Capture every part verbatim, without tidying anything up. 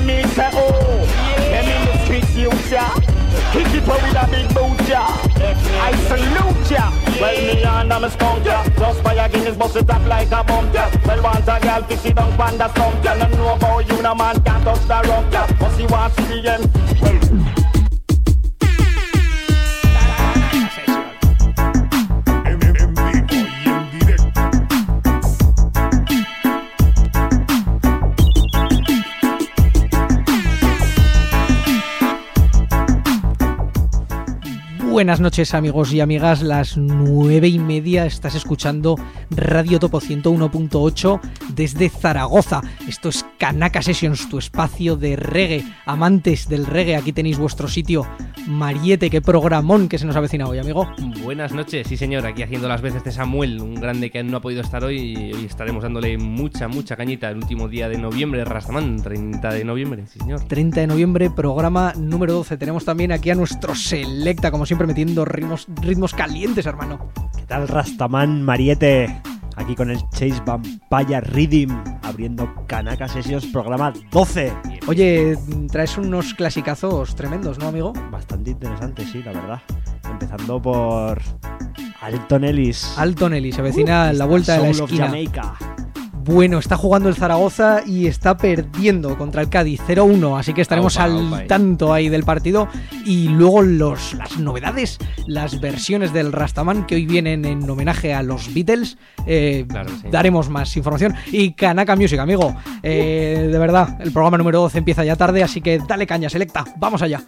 me say, oh, them in the streets, you ya. Kick it up with a big boot, ya. I salute ya. Well, me and I'm a skunk, ya. Just fire Guinness, bust it up like a bomb, ya. Well, want a girl, fix it down, panda stump, ya. No know about you, no man can't touch the rock, ya. But she wants to see the end. Well, Buenas noches, amigos y amigas, las nueve y media, estás escuchando Radio Topo ciento uno punto ocho desde Zaragoza. Esto es Kanaka Sessions, tu espacio de reggae. Amantes del reggae, aquí tenéis vuestro sitio. Mariette, qué programón que se nos avecina hoy, amigo. Buenas noches, sí señor, aquí haciendo las veces de Samuel, un grande que no ha podido estar hoy, y hoy estaremos dándole mucha, mucha cañita el último día de noviembre, Rastaman, treinta de noviembre, sí señor. treinta de noviembre, programa número doce. Tenemos también aquí a nuestro Selecta, como siempre metiendo ritmos, ritmos calientes, hermano. ¿Qué tal, Rastaman, Mariette? Aquí con el Chase Vampire Rhythm, abriendo Kanaka Sessions, programa doce. Oye, traes unos clasicazos tremendos, ¿no, amigo? Bastante interesante, sí, la verdad. Empezando por Alton Ellis. Alton Ellis, se avecina uh, la vuelta de la esquina. Bueno, está jugando el Zaragoza y está perdiendo contra el Cádiz cero uno, así que estaremos opa, al opa, tanto ahí del partido. Y luego los, las novedades, las versiones del Rastaman que hoy vienen en homenaje a los Beatles. Eh, claro, sí. Daremos más información. Y Kanaka Music, amigo. Eh, uh. De verdad, el programa número doce empieza ya tarde, así que dale caña, Selecta. Vamos allá.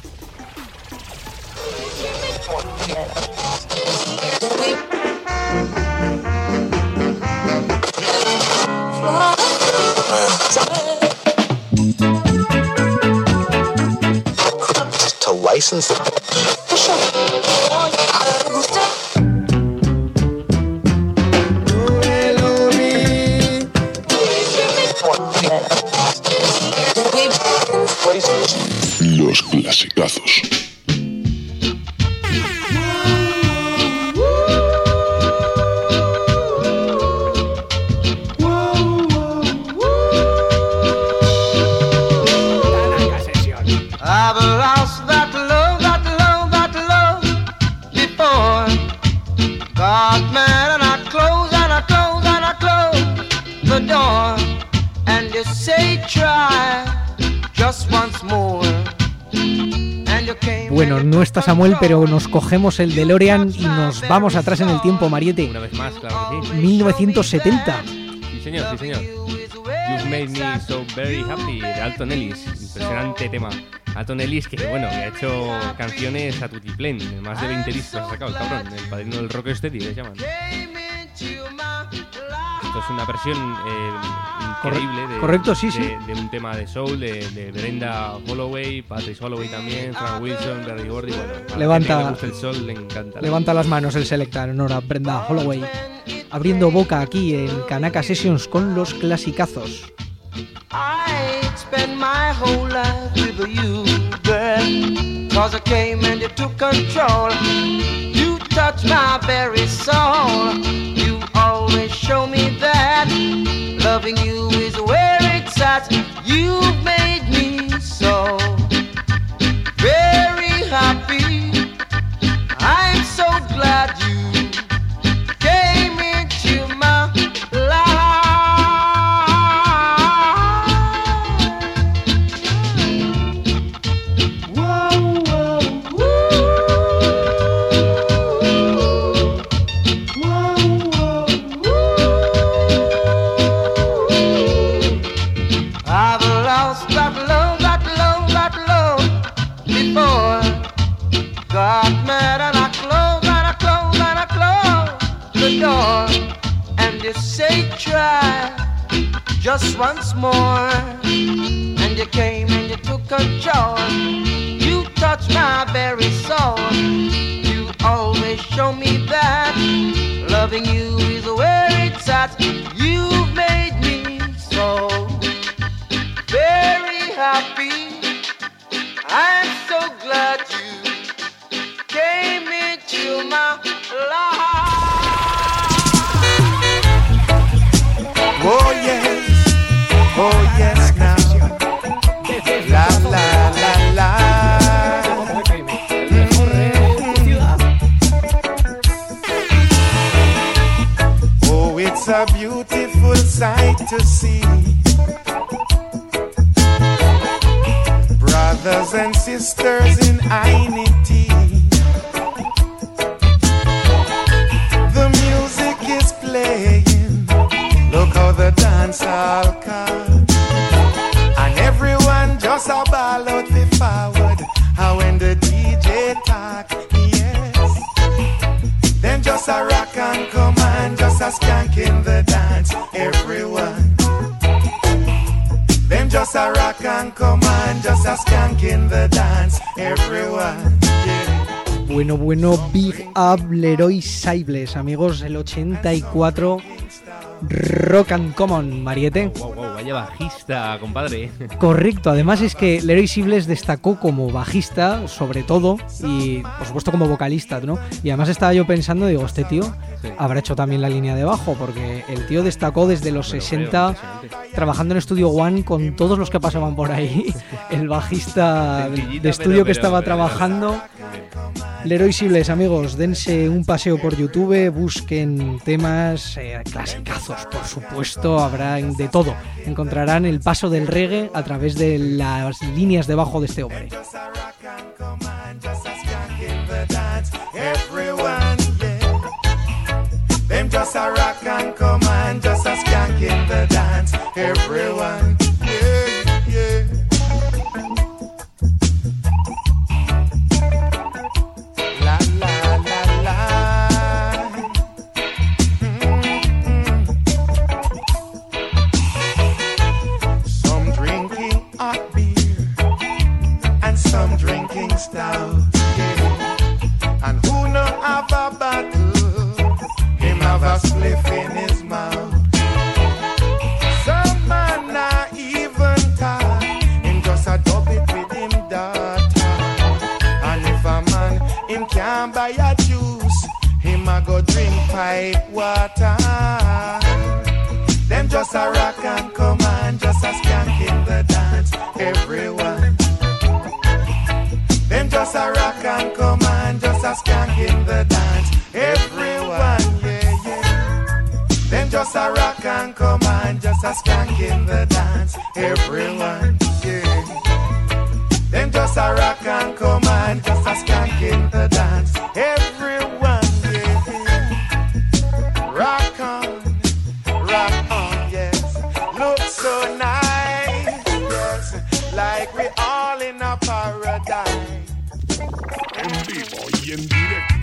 To license it. Los clasicazos. Bueno, no está Samuel, pero nos cogemos el DeLorean y nos vamos atrás en el tiempo, Mariette. Una vez más, claro que sí. mil novecientos setenta. Sí, señor, sí, señor. You've Made Me So Very Happy, de Alton Ellis. Impresionante tema. Alton Ellis, que bueno, que ha hecho canciones a tutiplén. Más de veinte discos ha sacado el cabrón. El padrino del rocksteady, le llaman. Esto es una versión eh, increíble de, Correcto, sí, de, sí. de un tema de soul de, de Brenda Holloway, Patrice Holloway también, Frank Wilson, Berry Gordy. Bueno, levanta, a la gente que le gusta el soul le encanta. Levanta las manos el Selecta en honor a Brenda Holloway. Abriendo boca aquí en Kanaka Sessions con los clasicazos. I spent my whole life with you, girl, cause I came and you took control. You touched my very soul. You always show me that loving you is where it's at. You've made me so very happy. I'm so glad you came into my life. Got mad and I closed and I closed and I closed the door. And you say try just once more. And you came and you took control. You touched my very soul. You always show me that loving you is where it's at. You've made me so very happy. I'm so glad you came into my life. Oh yes, oh yes now. sight to see. Brothers and sisters in unity. The music is playing. Look how the dance all come. And everyone just a ball out the forward. How when the D J talk, yes. Then just a rock and come and just a skank in the dance, everyone. Them just a rock and come and just a skank in the dance, everyone. Yeah. Bueno, bueno, big up Leroy Sibbles, amigos, el ochenta y cuatro. Rock and Common, Mariette. Wow, wow, vaya bajista, compadre. Correcto, además es que Leroy Sibbles destacó como bajista, sobre todo, y por supuesto como vocalista, ¿no? Y además estaba yo pensando, digo, este tío sí. habrá hecho también la línea de bajo, porque el tío destacó desde los bueno, sesenta, creo, trabajando en Studio One con todos los que pasaban por ahí. El bajista de estudio pero, que estaba pero, trabajando. Pero, Leroy Sibbles, amigos, dense un paseo por YouTube, busquen temas eh, clasicazos, por supuesto, habrá de todo. Encontrarán el paso del reggae a través de las líneas de bajo de este hombre. Stout, yeah. And who no have a bottle, him have a spliff in his mouth. Some man not even talk, him just a dub it with him daughter. And if a man him can't buy a juice, him a go drink pipe water. Them just a rock and come and just a skank in the dance, everyone. Them just a rock and come and just a skank in the dance, everyone, yeah, yeah. Them just a rock and come and just a skank in the dance, everyone, yeah. Them just a rock and come and just a skank in the dance, everyone, yeah. Rock on, rock on, yes. Look so nice, yes. Like we all in a paradise. En vivo y en directo.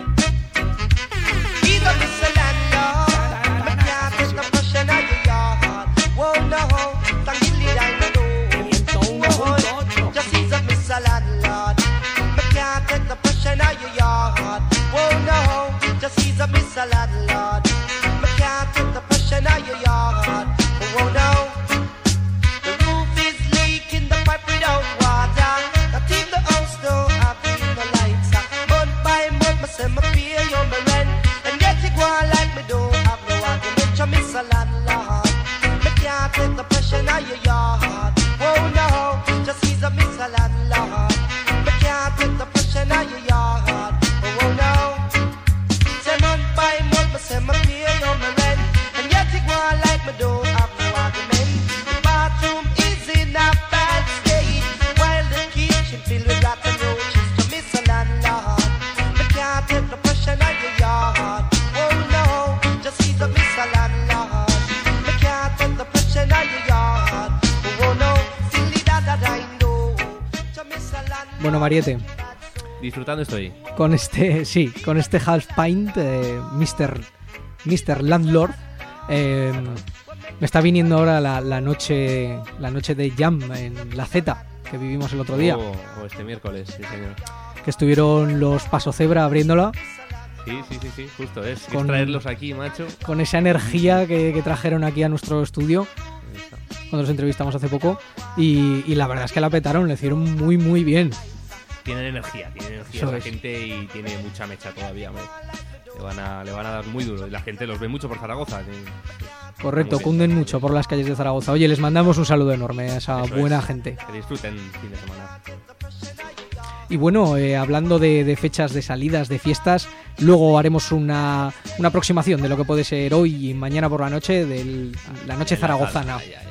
Either miss a landlord, but can't take the pressure out your yard. Whoa, no, tranquilly I know. Just ease up, miss a landlord, but can't take the pressure out your yard. Whoa, no, just ease up, miss a landlord, but can't take the pressure out your yard. Whoa, no, the roof is leaking, the pipe without water. That in the house don't have the lights. Month by month, me say me pay you my rent, and yet you go on like me don't have no argument. You miss a landlord, me can't take the pressure out your yard. Oh no, just ease up, miss a landlord, me can't take the pressure out your yard. Oh no, say month by month, me say me pay you my rent, and yet you go on like me don't have no argument. The bathroom is in a bad state, while the kitchen filled with rats and roaches. To miss a landlord, me can't take the pressure out your yard. Oh no, just ease up, miss a landlord, me can't take the pressure out your yard. Oh no, silly that that I know. To miss a landlord. Bueno, Mariette, Disfrutando estoy. con este, sí, con este half pint, eh, mister mister Landlord, eh, me está viniendo ahora la, la noche, la noche de Jam en la Z que vivimos el otro día, O, o este miércoles, sí señor. que estuvieron los Paso Cebra abriéndola. Sí, sí, sí, sí, justo es. Con- Es traerlos aquí, macho. Con esa energía que, que trajeron aquí a nuestro estudio Ahí está. cuando los entrevistamos hace poco, y, y la verdad es que la petaron, le hicieron muy muy bien. Tienen energía, tienen energía Eso la es. gente y tiene mucha mecha todavía, hombre. Le van a, le van a dar muy duro. Y la gente los ve mucho por Zaragoza. que- Correcto, muy bien. cunden mucho por las calles de Zaragoza. Oye, les mandamos un saludo enorme a esa Eso buena es. gente. Que disfruten fin de semana. Y bueno, eh, hablando de, de fechas de salidas, de fiestas, luego haremos una, una aproximación de lo que puede ser hoy y mañana por la noche, de la noche zaragozana. Ay, ay, ay.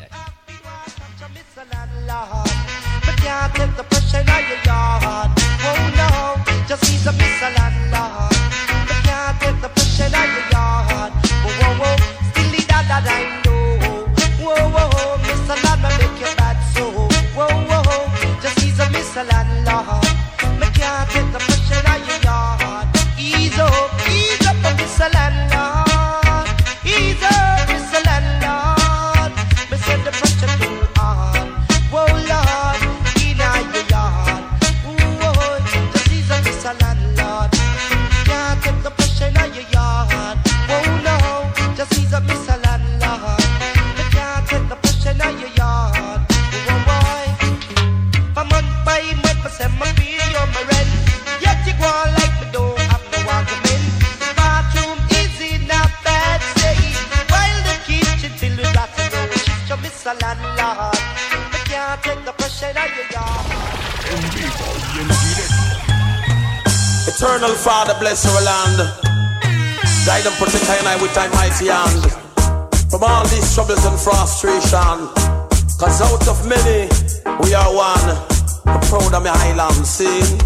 Eternal Father, bless our land. Guide and protect I and I with thy mighty hand. From all these troubles and frustration. Cause out of many, we are one. I'm proud of my highland scene.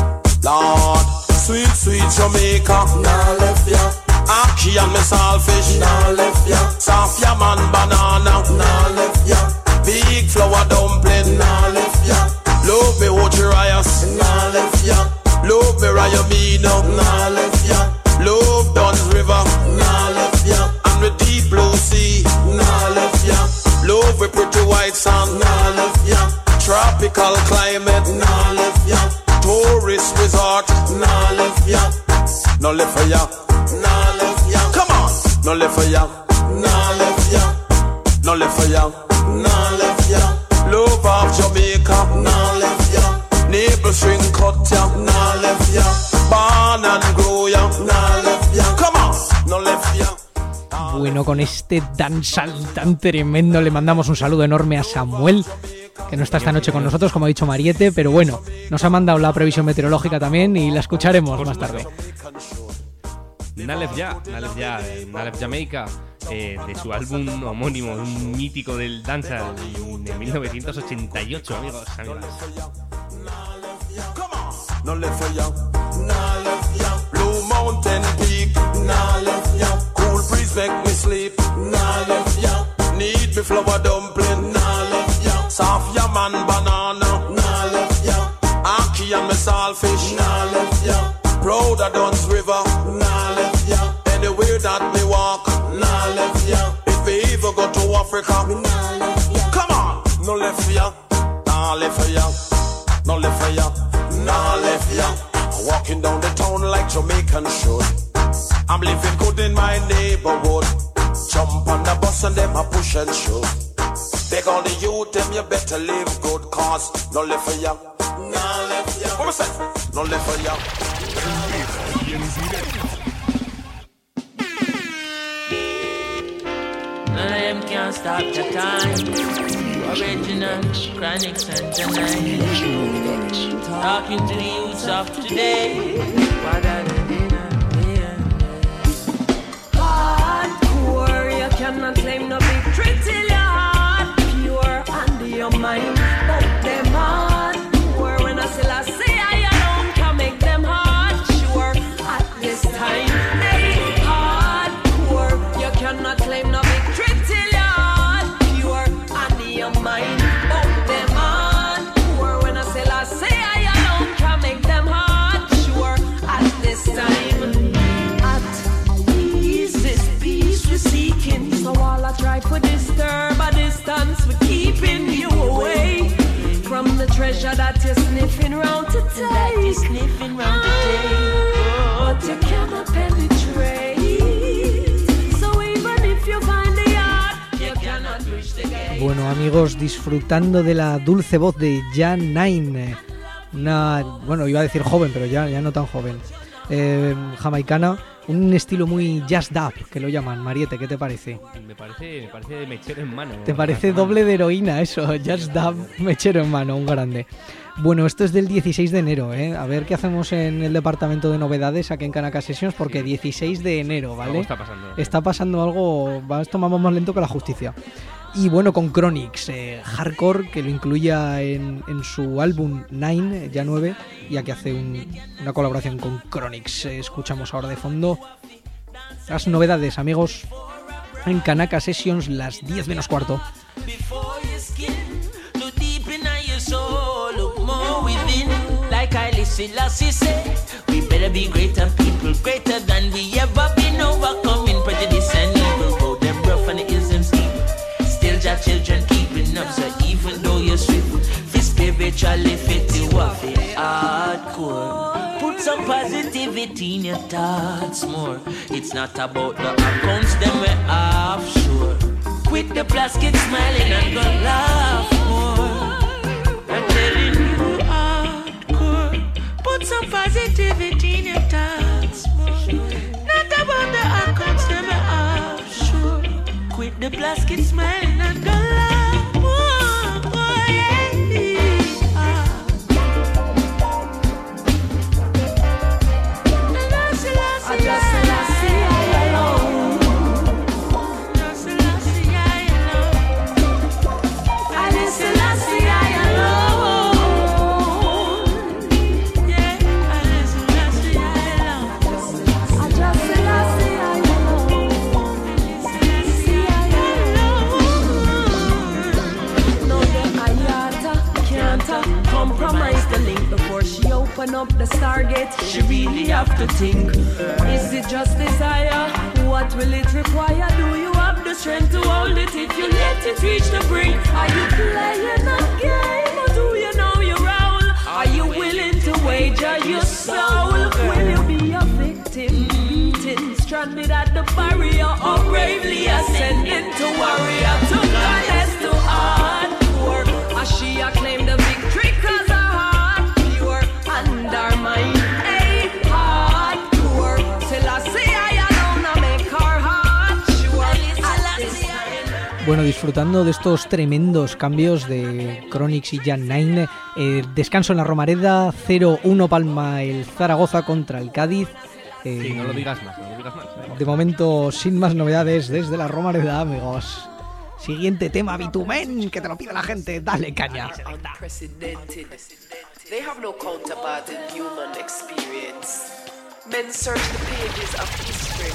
Lord, sweet, sweet Jamaica. Nah left ya. Aki and me saltfish. Nah left ya. Soft yam and banana. Nah left ya. Big flour dumpling. Nah left ya. Love me Ochi Rias. Nah left ya. Love me Rayamino, nah left ya. Love Duns River, nah left ya. And the deep blue sea, nah left ya. Love the pretty white sand, nah left ya. Tropical climate, nah left ya. Tourist resort, nah left ya. No left for ya, nah left ya. Come on, no left for ya, nah left ya. No left for ya, nah left ya. Love of Jamaica, nah left ya. Neighbor string cut ya, nah left ya. Born and grow ya, nah left ya. Come on, no left ya. Bueno, con este dancehall tan tremendo le mandamos un saludo enorme a Samuel, que no está esta noche con nosotros, como ha dicho Mariette, pero bueno, nos ha mandado la previsión meteorológica también y la escucharemos más tarde. Nalef Ya, Nalef Ya, Nalef Jamaica, eh, de su álbum homónimo, un mítico del dancehall de mil novecientos ochenta y ocho, amigos, amigas. No left for ya, nah left ya. Blue Mountain Peak, nah left ya. Cool breeze make me sleep, nah left ya. Need me flour dumpling, nah left ya. Soft yam and banana, nah left ya. Aki and me saltfish, nah left ya. Proud of Duns River, nah left ya. Anywhere that me walk, nah left ya. If we ever go to Africa, nah left ya. Come on, no left for ya, nah left for ya. No left for ya, nah left ya. Walking down the town like Jamaican should. I'm living good in my neighborhood. Jump on the bus and them a push and shove. Beg all the youth, them you better live good. Cause no left for ya, nah left ya. What was that? No left for ya. None of them can't stop the time. Original, Chronics and tonight. Talking to the youths of today. What are they doing? Hardcore, you cannot claim no victory till your heart pure under your mind. But them hardcore, when I say I say I alone can make them hard sure at this time. They hardcore, you cannot claim no victory till your heart pure under your mind. But them hardcore, when I say I say I alone can make them hard sure at this time. At ease, this peace we're seeking. So all I try to disturb a distance, we're keeping you away from the treasure that you're sniffing round to take. That you're sniffing round to take. But you cannot penetrate. So even if you find the art, you cannot reach the gate. Bueno, amigos, disfrutando de la dulce voz de Jan Nine. Una, bueno, iba a decir joven, pero ya, ya no tan joven. eh, jamaicana, un estilo muy jazz dub, que lo llaman. Mariette, ¿qué te parece? Me parece, me parece mechero en mano. ¿Te parece doble de heroína eso? Jazz dub, mechero en mano, un grande. Bueno, esto es del dieciséis de enero, ¿eh? A ver qué hacemos en el departamento de novedades aquí en Kanaka Sessions, porque sí. dieciséis de enero, ¿vale? Está pasando, ¿eh? Está pasando algo, esto vamos más lento que la justicia. Y bueno, con Chronix, eh, hardcore, que lo incluya en, en su álbum Nine, ya nueve, y aquí hace un, una colaboración con Chronix. Eh, escuchamos ahora de fondo las novedades, amigos, en Kanaka Sessions, las diez menos cuarto. Like I Selassie say, we better be greater people, greater than we ever been, overcoming prejudice and evil. Though them rough and the isms evil, still your children keeping up. So even though you're swift, fi spiritually fit, you are fi hardcore. Put some positivity in your thoughts more. It's not about the accounts, them we're offshore. Quit the plastic smiling and go laugh more. I'm telling you. Put some positivity in your thoughts more. Not about the accounts, them are offshore. Quit the plastic smile and go laugh more. Oh, yeah. I just Selassie, I alone. Just Selassie, I alone. I Selassie, I alone. Compromise the link before she open up the Stargate. She really have to think, is it just desire? What will it require? Do you have the strength to hold it if you let it reach the brink? Are you playing a game or do you know your role? Are you willing to wager your soul? Will you be a victim, beaten, stranded at the barrier, or bravely ascending to warrior, to goddess, to hardcore? As she acclaimed the victory cause her heart pure and her mind a hardcore. Till I see I alone I make her heart sure. Bueno, disfrutando de estos tremendos cambios de Chronix y Jan Nine. Eh, descanso en la Romareda, cero uno palma el Zaragoza contra el Cádiz. Eh, sí, no lo digas más, no lo digas más. ¿eh? De momento, sin más novedades desde la Romareda, amigos. Siguiente tema, Bitumen, que te lo pide la gente. Dale caña. They have no counterpart in human experience. Men search the pages of history.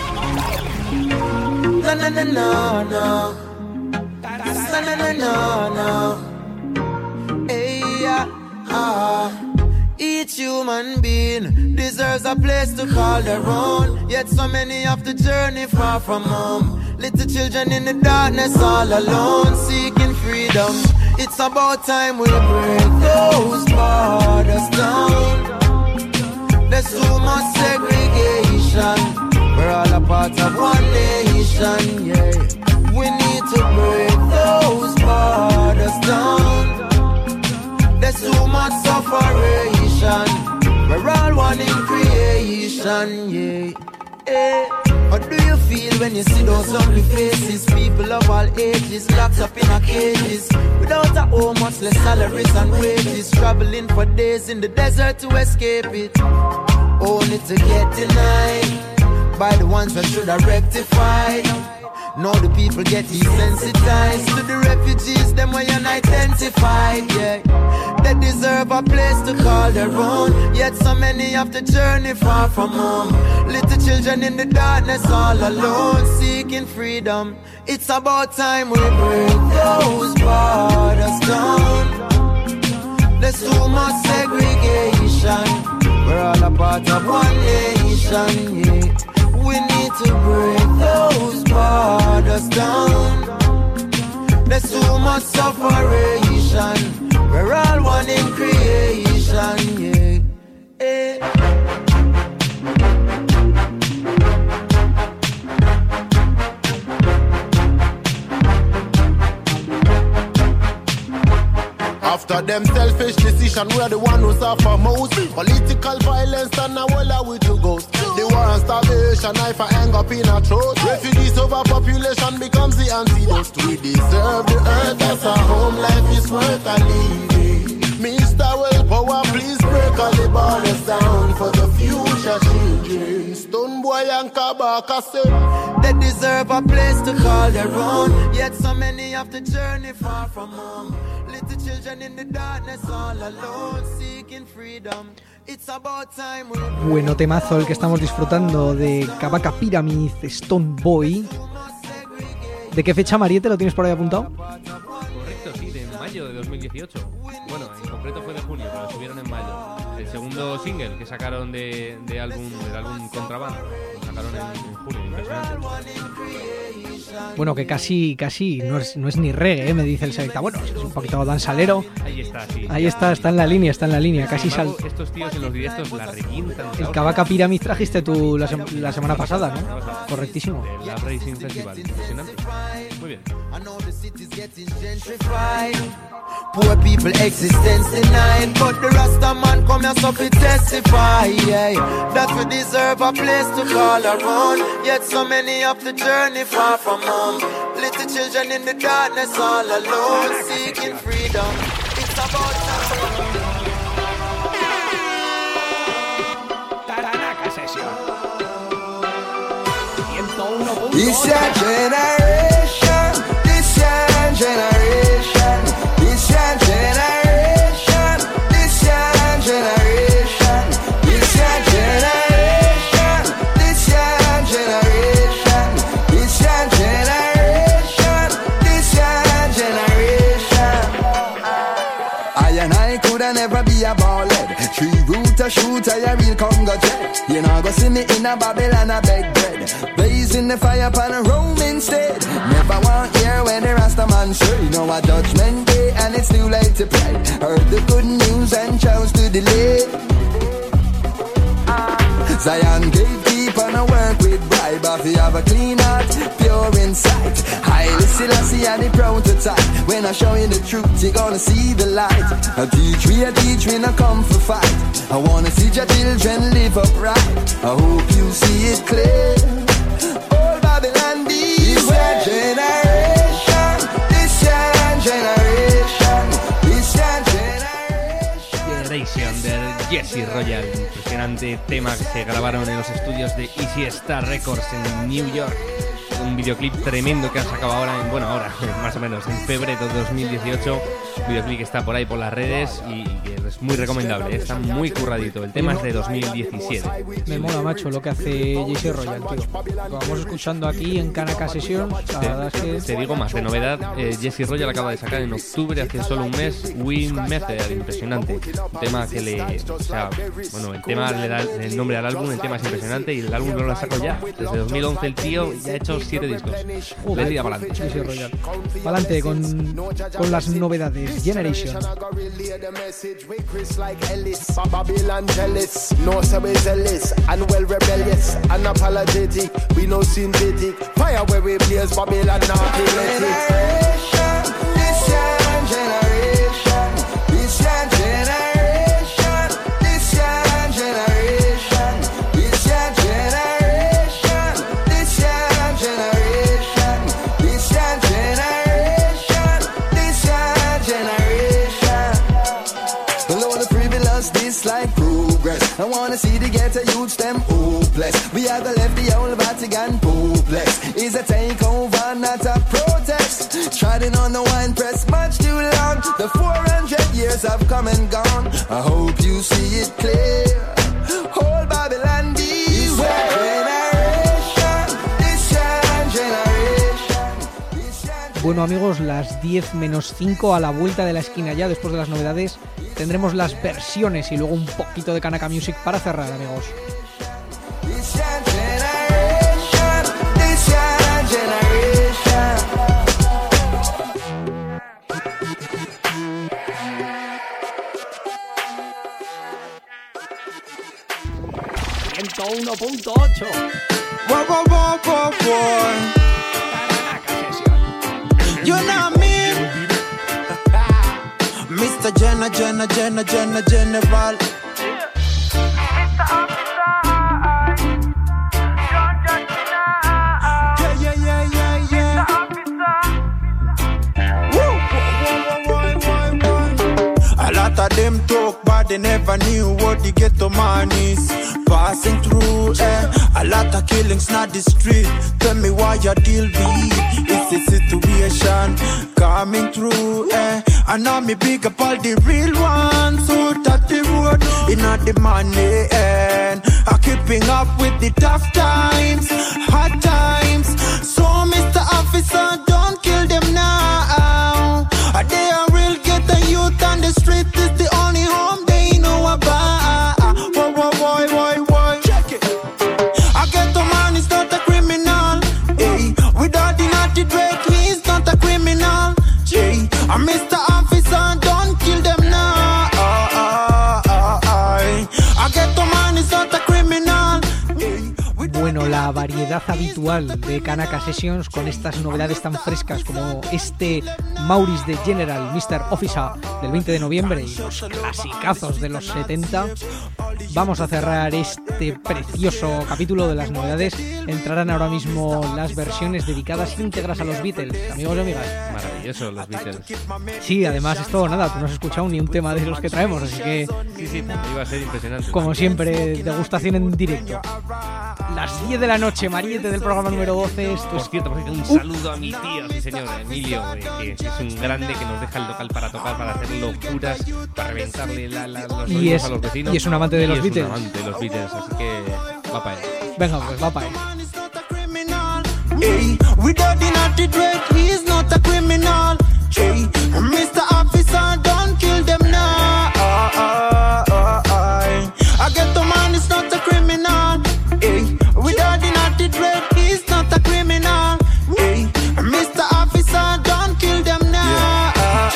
No, no, no, no, no. No, no, no, no, no. Hey, yeah, ah. Each human being deserves a place to call their own. Yet so many have to journey far from home. Little children in the darkness all alone, seeking freedom. It's about time we break those borders down. There's too much segregation. We're all a part of one nation, yeah. We need to break those borders down. There's too much separation. We're all one in creation, yeah. Hey. How do you feel when you see those ugly faces? People of all ages locked up in a cages, without a home, much less salaries and wages, traveling for days in the desert to escape it, only to get denied by the ones that should have rectified. Now the people get desensitized to the refugees, them way unidentified, yeah. They deserve a place to call their own, yet so many have to journey far from home. Little children in the darkness all alone, seeking freedom. It's about time we break those borders down. There's too much segregation. We're all a part of one nation, yeah. We need to break those borders down. There's too much separation. We're all one in creation, yeah. Hey. After them selfish decision, we're the one who suffer most. Political violence and now all are we to ghost. The war and starvation, knife and hang up in our throat. Refugees overpopulation becomes the antidote. We deserve the earth as a home, life is worth a living. Mister Willpower, please break all the borders down for the future children. Stone Boy and Kabaka say they deserve a place to call their own. Yet so many have to journey far from home. Little children in the darkness all alone, seeking freedom. It's about time we... Bueno temazo el que estamos disfrutando de Kabaka Pyramid, Stone Boy. ¿De qué fecha, Mariette, lo tienes por ahí apuntado? Correcto, sí, de mayo de dos mil dieciocho. Bueno, en concreto fue de junio, pero lo subieron en mayo. El segundo single que sacaron de, de álbum, del álbum Contraband, lo sacaron en, en junio, impresionante. Bueno, que casi, casi no es, no es ni reggae, ¿eh? Me dice el Selecta. Bueno, es un poquito danzalero. Ahí está, sí. Ahí está, está en la línea, está en la línea, casi sal. Estos tíos en los directos la requintan. El Kabaka Pyramid trajiste tú la, sem la semana pasada, ¿no? Correctísimo. De la Racing Festival, impresionante. Muy bien. Poor people existence denied, but the Rasta man come here so fi testify, yeah, that we deserve a place to call our own. Yet so many have to journey far from home. Little children in the darkness all alone, seeking freedom. It's about time. Kanaka Session. This your generation, this your generation, this your generation, this your generation, this your generation, this your generation, this your generation, this your generation. I and I coulda never be a ballhead. Tree rooter shooter, a real Congo jet. You know go see me in a Babylon a beg bread. Blazing the fire upon a Rome instead. Never want hear when the Rasta man say, you know a judgment day and it's too late to pray. Heard the good news and chose to delay. Zion gatekeeper no work with bribe. If you have a clean heart, pure inside. Haile Selassie and the prototype. When I show you the truth, you're gonna see the light. I teach me, I teach me, not come for fight. I wanna see your children live upright. I hope you see it clear. All Babylon, this your generation, this your generation, this your generation. Generation de Jesse Royal, impresionante tema que se grabaron en los estudios de Easy Star Records en New York. Un videoclip tremendo que han sacado ahora, en, bueno, ahora más o menos en febrero de dos mil dieciocho. Un videoclip que está por ahí por las redes y que es muy recomendable, está muy curradito. El tema es de dos mil diecisiete. Me mola, macho, lo que hace Jesse Royal, tío. Lo vamos escuchando aquí en Kanaka Session. La te, verdad es que... te digo más, de novedad, eh, Jesse Royal acaba de sacar en octubre, hace solo un mes, Win Method, impresionante. Un tema que le... O sea, bueno, el tema le da el nombre al álbum, el tema es impresionante y el álbum no lo ha sacado ya. Desde dos mil once el tío ya ha hecho siete discos. Le tira para adelante. Jesse Royal. Para adelante con, con las novedades. Generation. Babylon jealous, no say we zealous and well rebellious, unapologetic, we no synthetic. Fire where we blaze, Babylon not let it. This your generation, this your generation, this your generation, this your generation, this your generation, this your generation, this your generation. Below the frivolous, this like progress. I wanna see the ghetto youths them hopeless. We are the left the old Vatican hopeless. Is a takeover, not a protest. Treading on the wine press much too long. The four hundred years have come and gone. I hope you see it clear. Whole Babylon beware. Bueno, amigos, las diez menos cinco, a la vuelta de la esquina ya, después de las novedades, tendremos las versiones y luego un poquito de Kanaka Music para cerrar, amigos. ciento uno punto ocho. You know me, Mister Jenna, Jenna, Jenna, Jenna, General. Them talk but they never knew what the ghetto man is passing through, eh. A lot of killings not the street. Tell me why you deal with it's the situation coming through, eh. I know me big up all the real ones who touch the road in all the money, and I'm keeping up with the tough times, hard times. So Mister Officer, don't kill them now. They are real ghetto youth on the street. Is the only home they know about. Why, why, why, why, why? Check it. I get the man is not a criminal. Hey, without the naughty dread, he's not a criminal. Hey, I'm Mister Officer, don't kill them now. I get the man is not a criminal. Bueno, la variedad habitual de Kanaka Sessions con estas novedades tan frescas como este Maurice de General, mister Officer del veinte de noviembre y los clasicazos de los setenta. Vamos a cerrar este precioso capítulo de las novedades. Entrarán ahora mismo las versiones dedicadas íntegras a los Beatles, amigos y amigas. Maravilloso, los Beatles. Sí, además esto, nada, tú no has escuchado ni un tema de los que traemos, así que... Sí, sí, iba a ser impresionante. Como siempre, degustación en directo. Las diez de la noche, Mariette del programa número doce. Esto Por es... cierto, por cierto, un saludo a mi tío, sí señor, Emilio, eh, que es un grande que nos deja el local para tocar, para hacer locuras, para reventarle la, la, los y oídos es, a los vecinos. Y es un amante de y los es Beatles. Un amante de los Beatles, así que va para él. Venga, pues va para él. Hey, without the naughty dread, he's not a criminal. Hey, Mister Officer, don't kill them now. I get the man is not a criminal. Hey, without the naughty dread, he's not a criminal. Hey, Mister Officer, don't kill them now.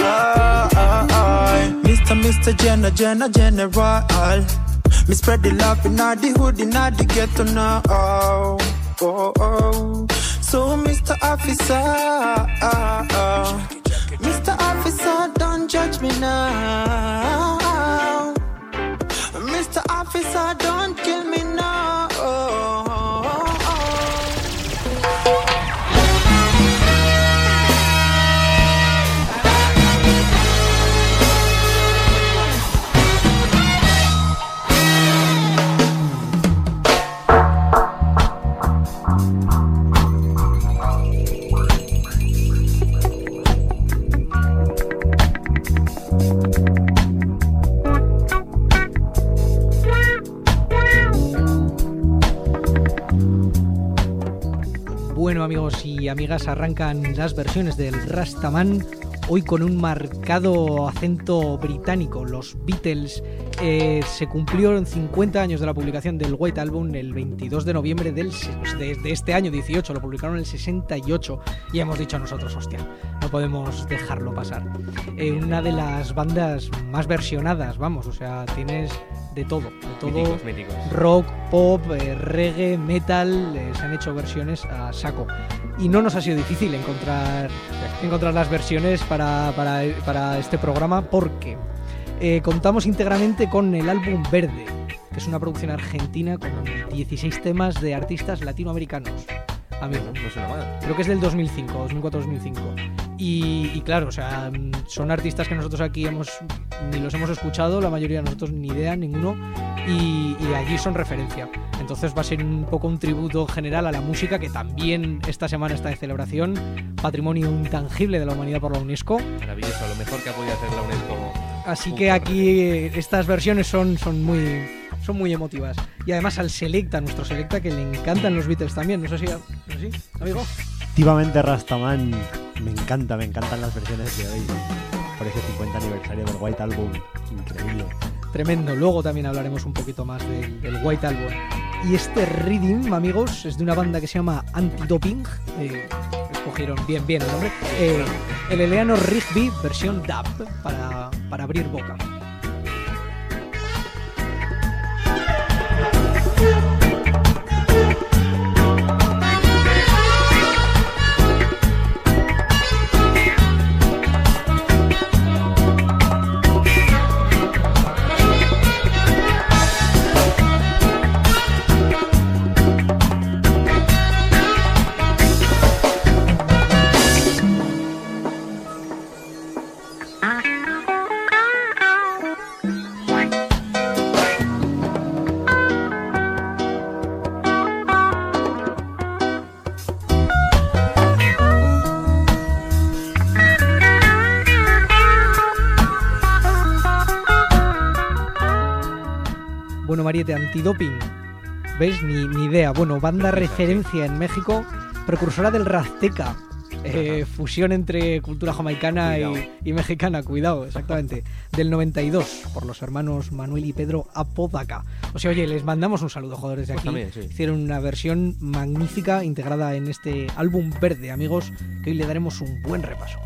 Mister Mister Jenna, Jenna, General. Me spread the love in all the hood, in all the ghetto now. Oh, oh, oh. So Mister Officer, uh, uh, Mister Officer, don't judge me now. Mister Officer, don't kill me now. Oh, oh, oh. Bueno, amigos y amigas, arrancan las versiones del Rastaman, hoy con un marcado acento británico. Los Beatles eh, se cumplieron cincuenta años de la publicación del White Album el veintidós de noviembre del, de, de este año dieciocho, lo publicaron en el sesenta y ocho y hemos dicho a nosotros, hostia, no podemos dejarlo pasar. Eh, una de las bandas más versionadas, vamos, o sea, tienes de todo, de todo, míticos, míticos. Rock, pop, eh, reggae, metal, eh, se han hecho versiones a saco. Y no nos ha sido difícil encontrar, encontrar las versiones para, para, para este programa porque eh, contamos íntegramente con el álbum Verde, que es una producción argentina con dieciséis temas de artistas latinoamericanos. Amigo, no suena mal. Creo que es del dos mil cinco, dos mil cuatro dos mil cinco. Y, y claro, o sea, son artistas que nosotros aquí hemos ni los hemos escuchado, la mayoría de nosotros ni idea, ninguno, y, y allí son referencia. Entonces va a ser un poco un tributo general a la música, que también esta semana está de celebración, patrimonio intangible de la humanidad por la UNESCO. Maravilloso, lo mejor que ha podido hacer la UNESCO. Así que aquí estas versiones son, son muy... son muy emotivas. Y además al Selecta, nuestro Selecta, que le encantan los Beatles también. No sé si... ¿no sé si, amigo? Efectivamente, Rastaman, me encanta, me encantan las versiones de hoy. Por ese cincuenta aniversario del White Album. Increíble. Tremendo. Luego también hablaremos un poquito más del, del White Album. Y este Rhythm, amigos, es de una banda que se llama Antidoping. Eh, escogieron bien, bien el nombre. Eh, el Eleanor Rigby, versión dub, para, para abrir boca. Bueno, Mariette, antidoping. ¿Ves? Ni, ni idea. Bueno, banda referencia en México, precursora del Razteca. Eh, fusión entre cultura jamaicana y, y mexicana, cuidado, exactamente. Del noventa y dos, por los hermanos Manuel y Pedro Apodaca. O sea, oye, les mandamos un saludo, joder, desde aquí. Pues también, sí. Hicieron una versión magnífica integrada en este álbum verde, amigos, que hoy le daremos un buen repaso.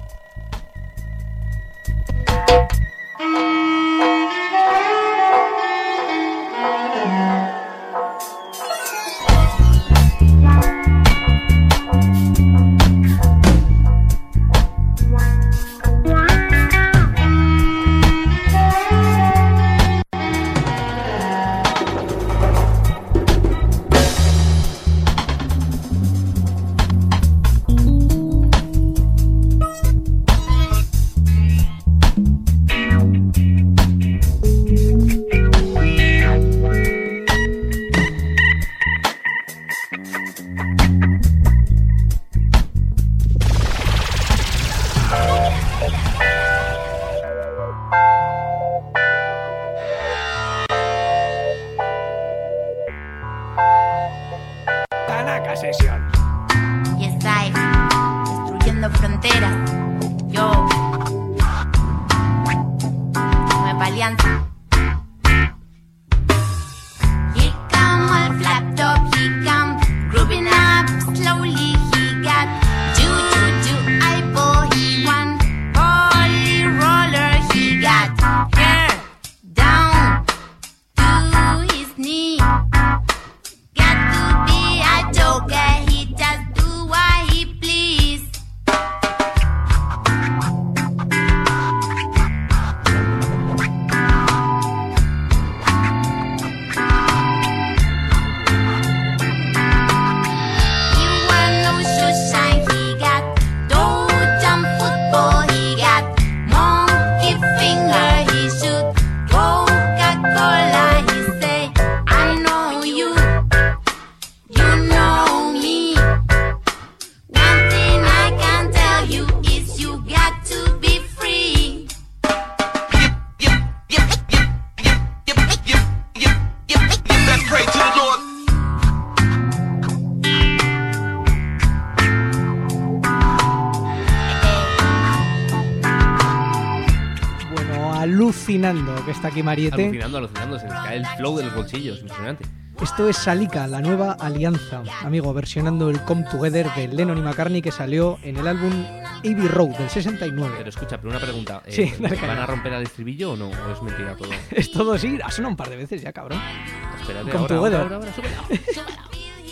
Alucinando, que está aquí Mariette. Alucinando, alucinando, se les cae el flow de los bolsillos, impresionante. Esto es Salika, la nueva alianza, amigo, versionando el Come Together de Lennon y McCartney que salió en el álbum Abbey Road del sesenta y nueve. Pero escucha, pero una pregunta, eh, sí, dale, ¿van a romper al estribillo o no? ¿O es mentira todo? Es todo sí, ha sonado un par de veces ya, cabrón. Espérate, Come ahora, Together. ahora, ahora, ahora, súbela, súbela.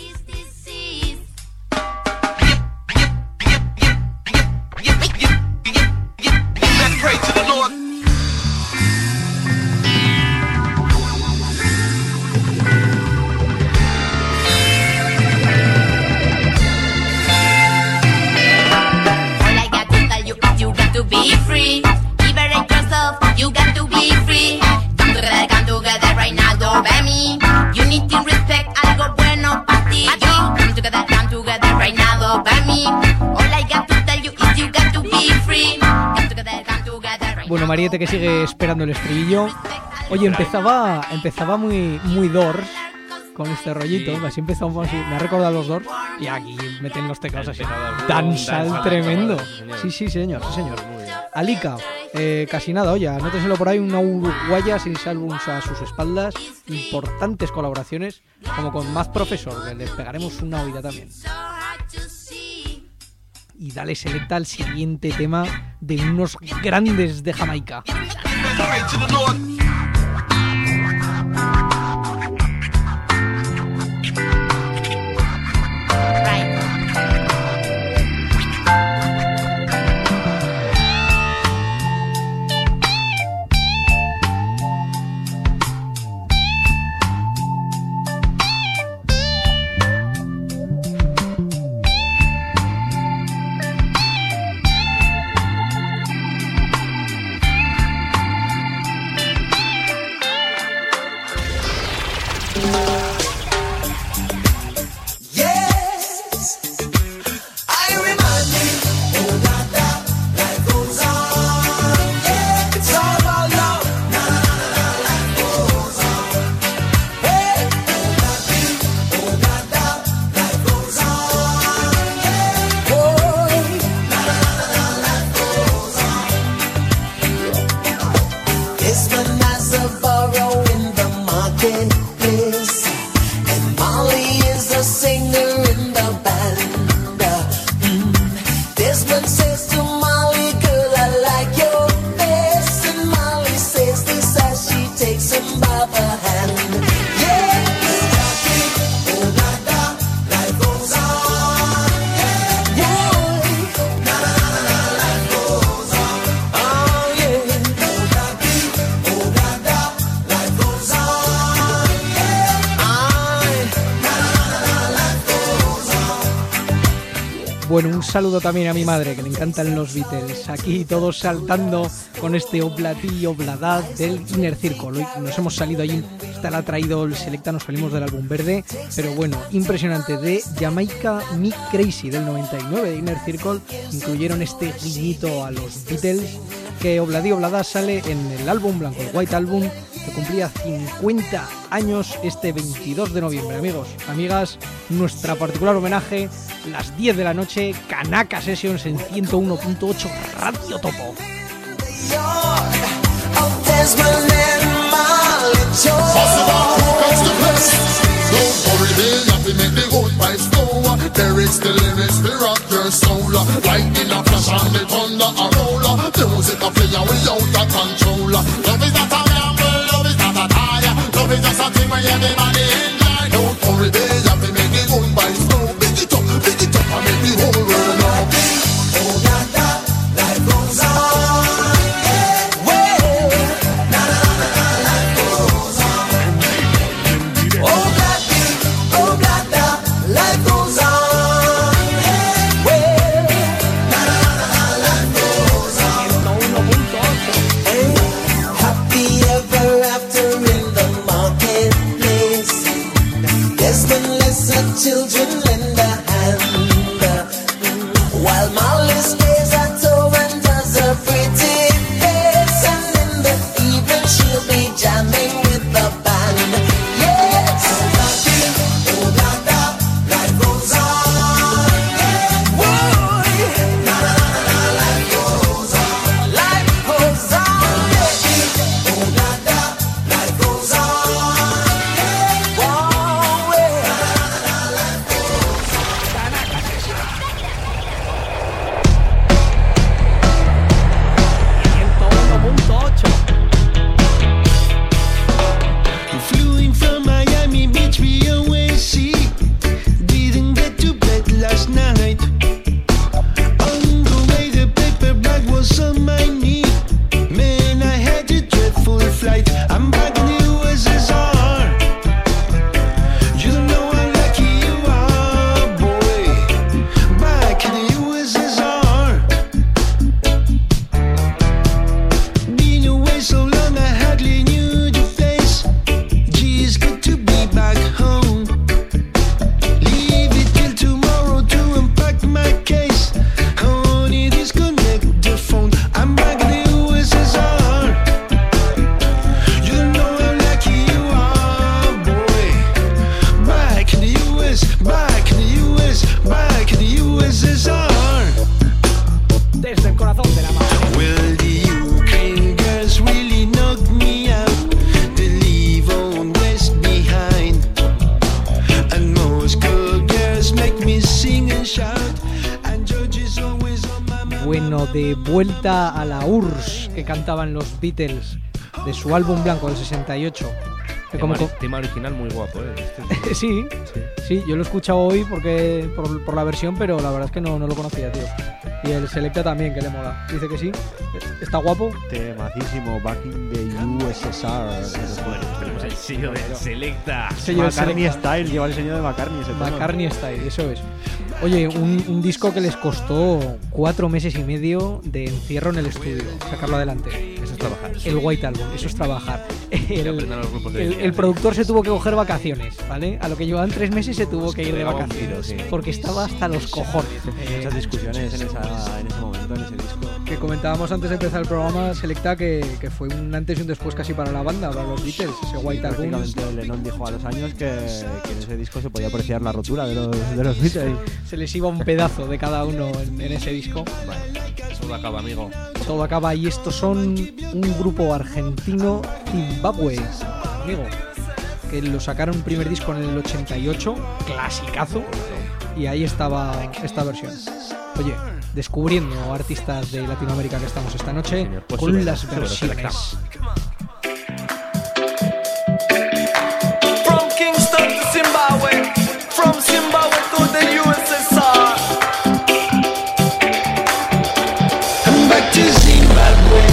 Be free, liberate yourself, you got to be free. Come together, come together right now, don't be me. Unity, respect, algo bueno para ti. Come together, come together right now, don't be me. All I got to tell you is you got to be free. Come together, come together right now. Bueno, Mariette que sigue esperando el estribillo. Oye, empezaba, empezaba muy, muy Doors con este rollito, sí. Así empezamos así, me ha recordado a los Doors y aquí meten los teclados así, dancehall tremendo. Sí, sí, señor, sí, señor. Alika, eh, casi nada, oye, anóteselo por ahí, una uruguaya sin álbumes a sus espaldas, importantes colaboraciones, como con Math Professor, que les pegaremos una oída también. Y dale selecta al siguiente tema de unos grandes de Jamaica. Bueno, un saludo también a mi madre, que le encantan los Beatles. Aquí todos saltando con este Oblati Obladad del Inner Circle. Hoy nos hemos salido allí, esta la ha traído el Selecta, nos salimos del álbum verde. Pero bueno, impresionante, de Jamaica Me Crazy del noventa y nueve de Inner Circle. Incluyeron este guiñito a los Beatles, que Obladi Oblada sale en el álbum blanco, el White Album, que cumplía cincuenta años este veintidós de noviembre. Amigos, amigas, nuestra particular homenaje, las diez de la noche, Kanaka Sessions en ciento uno punto ocho Radio Topo. Lyrics, the lyrics, the rock your soul. Lightning a flash and the thunder a roll. The music a play and without a control. Love is not a gamble, love is not a tire. Love is just a thing where everybody enjoy. Don't worry, they have to make it going by slow. Big it up, big it up and make the whole world know. Oh, da, da, life goes on. Yeah, well, na, na, na, na, life goes on. Oh, da, di, oh, da, da, life goes on. Children lend a hand while Molly stays at home and does a pretty face, and in the evening she'll be jamming with the band. Yes, oh da da, life goes on. Whoa, na na na na, life goes on, life goes on. Oh da da, life goes on. De vuelta a la U R S S que cantaban los Beatles de su álbum blanco del sesenta y ocho. Que tema, como tema original muy guapo, ¿eh? Este sí, sí, sí, yo lo he escuchado hoy porque por, por la versión, pero la verdad es que no, no lo conocía, tío. Y el Selecta también, que le mola. Dice que sí. ¿Está guapo? Temacísimo, Back in the U S S R. Bueno, tenemos el sello del Selecta. Sello del McCartney Selecta. Style, lleva el sello de McCartney. Ese McCartney Style, eso es. Oye, un, un disco que les costó cuatro meses y medio de encierro en el estudio, sacarlo adelante. Eso es trabajar. El White Album, eso es trabajar. El, el, el, el productor se tuvo que coger vacaciones, ¿vale? A lo que llevaban tres meses se tuvo que ir de vacaciones, sí. Porque estaba hasta los cojones. Muchas discusiones en, esa, en ese momento, en ese disco. Que comentábamos antes de empezar el programa, Selecta, que, que fue un antes y un después casi para la banda, para los Beatles, ese White Album. Prácticamente Lennon dijo a los años que, que en ese disco se podía apreciar la rotura de los, de los Beatles. Se les iba un pedazo de cada uno en, en ese disco. Bueno, todo acaba, amigo. Todo acaba, y estos son un grupo argentino, Zimbabue, amigo, que lo sacaron un primer disco en el ochenta y ocho, clasicazo, y ahí estaba esta versión. Oye, descubriendo artistas de Latinoamérica que estamos esta noche, señor, pues con sube, las sube, versiones. From Kingston to Zimbabwe, from Zimbabwe to the U S S R. I'm back to Zimbabwe.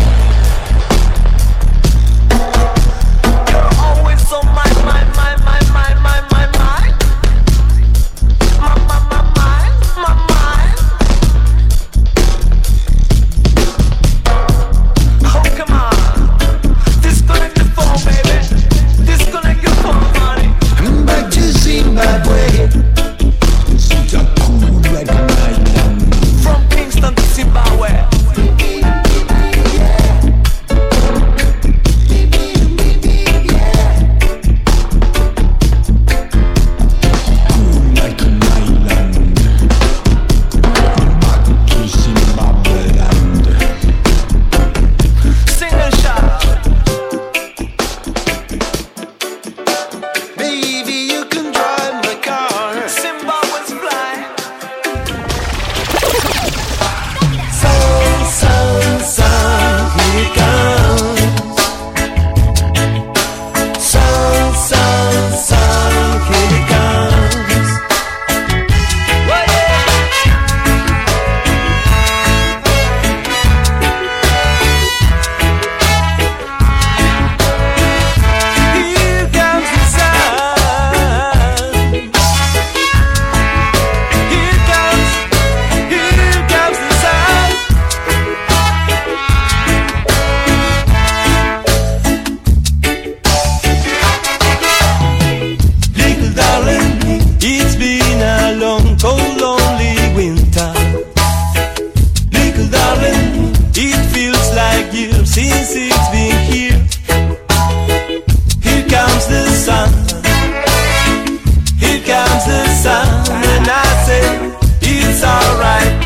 You're always on my, my, my, my, my, my, my, my. My, my, my, my, my, my. like years since it's been here. Here comes the sun. Here comes the sun. And I say, it's alright.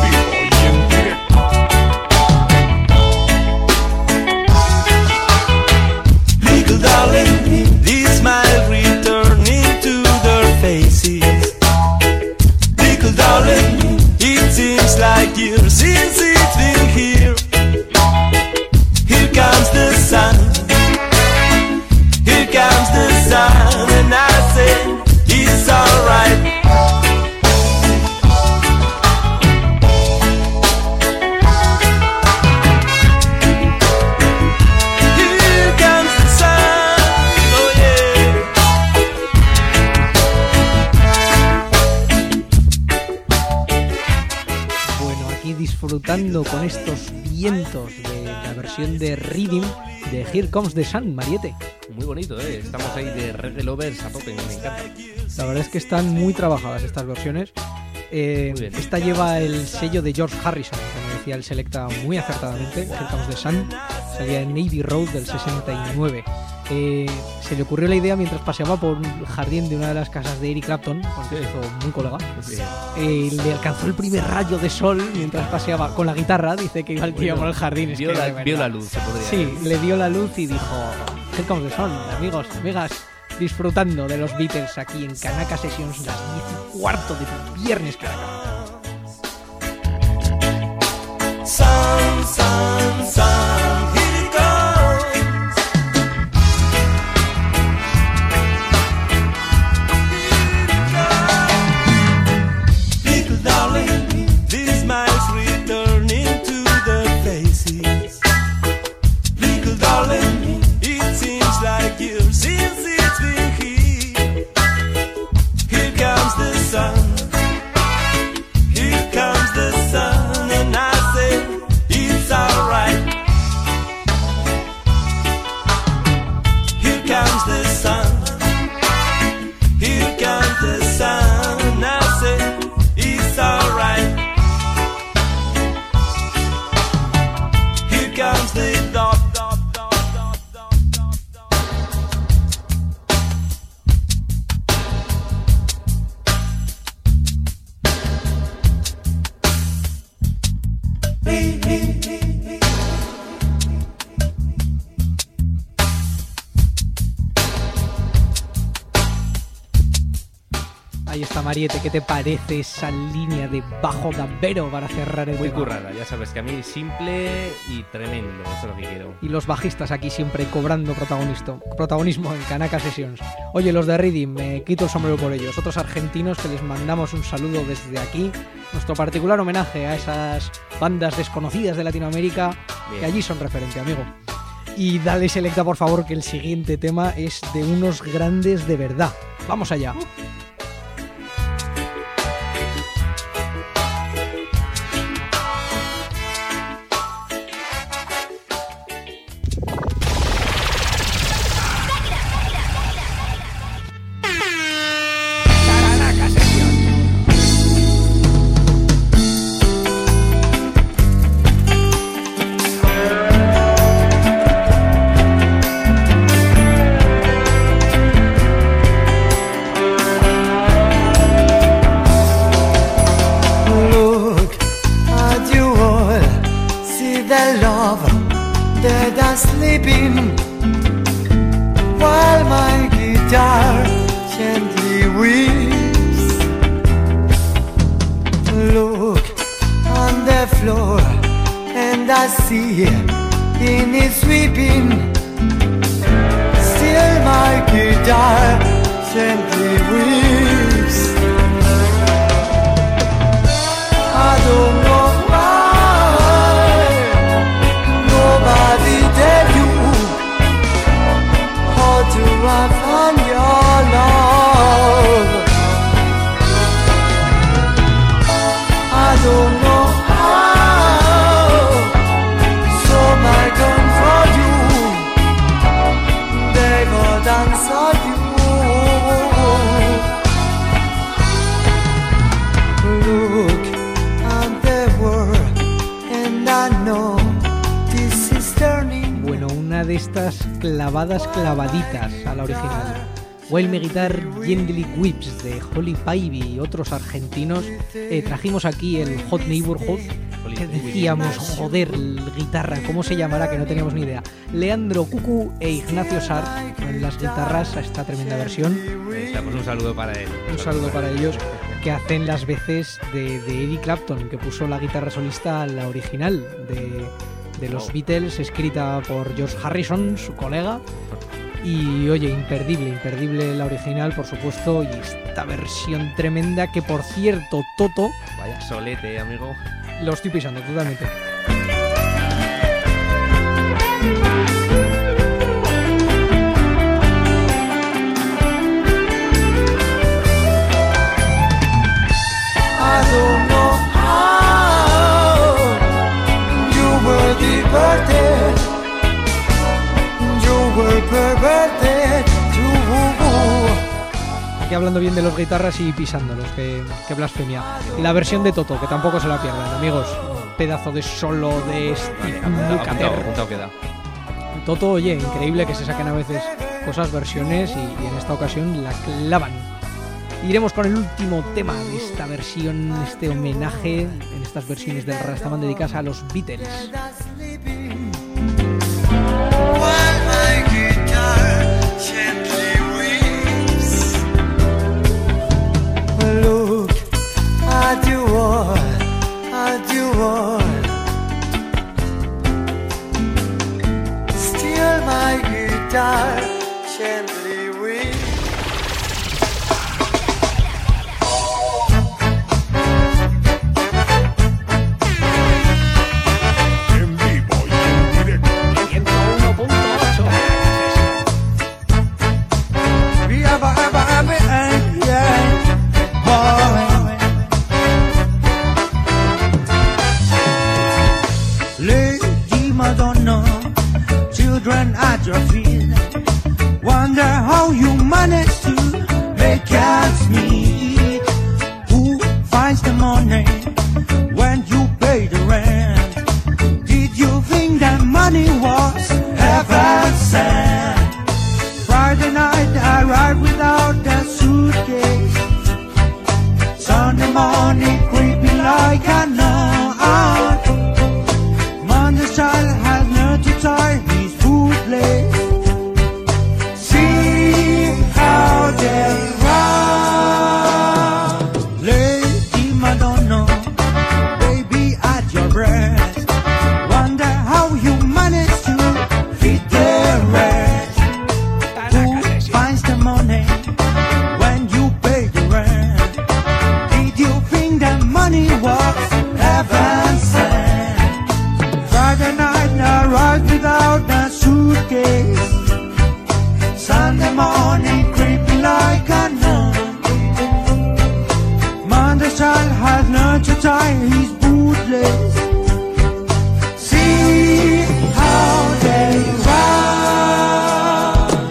Little darling, this smile returning to their faces. Little darling, it seems like years since it's been here. Here comes the sun. Here comes the sun. And I say, it's alright. Disfrutando con estos vientos de la versión de Rhythm de Here Comes the Sun, Mariette. Muy bonito, ¿eh? Estamos ahí de reggae lovers a tope, me encanta. La verdad es que están muy trabajadas estas versiones. Eh, esta lleva el sello de George Harrison, como decía el Selecta muy acertadamente. Here Comes the Sun salía en Navy Road del sesenta y nueve. Eh, se le ocurrió la idea mientras paseaba por un jardín de una de las casas de Eric Clapton, porque se hizo muy colega. Eh, le alcanzó el primer rayo de sol mientras paseaba con la guitarra. Dice que iba el tío por el jardín. Es vio, que la, vio la luz, se podría Sí, decir. le dio la luz y dijo: Here Comes the Sun, amigos, amigas, disfrutando de los Beatles aquí en Kanaka Sessions, las diez y cuarto de viernes, Caracas. Sun, sun, sun, here it comes. Little darling, these smiles returning to the faces. Little darling, it seems like years since it's been here. Here comes the sun. Here comes the sun, and I say it's alright. Here comes the sun. Here comes the sun, and I say it's alright. Here comes the dot. Ahí está, Mariette, ¿qué te parece esa línea de bajo gambero para cerrar el Muy tema? currada, ya sabes que a mí simple y tremendo, eso es lo que quiero. Y los bajistas aquí siempre cobrando protagonismo, protagonismo en Kanaka Sessions. Oye, los de Rhythm, me quito el sombrero por ellos. Otros argentinos que les mandamos un saludo desde aquí. Nuestro particular homenaje a esas bandas desconocidas de Latinoamérica. Bien. Que allí son referente, amigo. Y dale selecta, por favor, que el siguiente tema es de unos grandes de verdad. Vamos allá. Uh. Dance of you. una de estas clavadas clavaditas a la original. While Me Guitar Gently Weeps de Holly Pivey y otros argentinos. Eh, trajimos aquí el Hot Neighborhood, que decíamos, joder, guitarra, ¿cómo se llamará? Que no teníamos ni idea. Leandro Cucu e Ignacio Sar en las guitarras a esta tremenda versión. Pues un saludo para él. Un saludo para ellos, que hacen las veces de, de Eric Clapton, que puso la guitarra solista a la original de, de los oh. Beatles, escrita por George Harrison, su colega. Y oye, imperdible, imperdible la original, por supuesto, y esta versión tremenda que, por cierto, Toto... Vaya solete, amigo. Lo estoy pisando totalmente. I don't know how you were diverted, you were perverted, you. Aquí hablando bien de los guitarras y pisándolos, que, que blasfemia. La versión de Toto, que tampoco se la pierdan, amigos. Un pedazo de solo de Steve Lukather. Toto, oye, increíble que se saquen a veces cosas, versiones, y, y en esta ocasión la clavan. Iremos con el último tema de esta versión, este homenaje en estas versiones del Rastaman dedicadas a los Beatles. Look at you all, at you all. Steal my guitar, gently weep. En vivo y en directo. ciento uno punto ocho. We have a, have a happy end, yeah. Lady Madonna, children at your feet, wonder how you manage to make ends meet. Who finds the money when you pay the rent? Did you think that money was heaven sent? Friday night I arrived without a suitcase. Sunday morning creeping like a nun. Monday's child has learned to tie his bootlace. See how they run. Lady Madonna, baby at your breast. Wonder how you manage to feed the rest. Who finds the money when you pay the rent? Did you think that money was heaven sent? Friday night I arrived without a suitcase. Sunday morning creeping like a nun. Monday's child has learned to tie his bootlace. See how they run.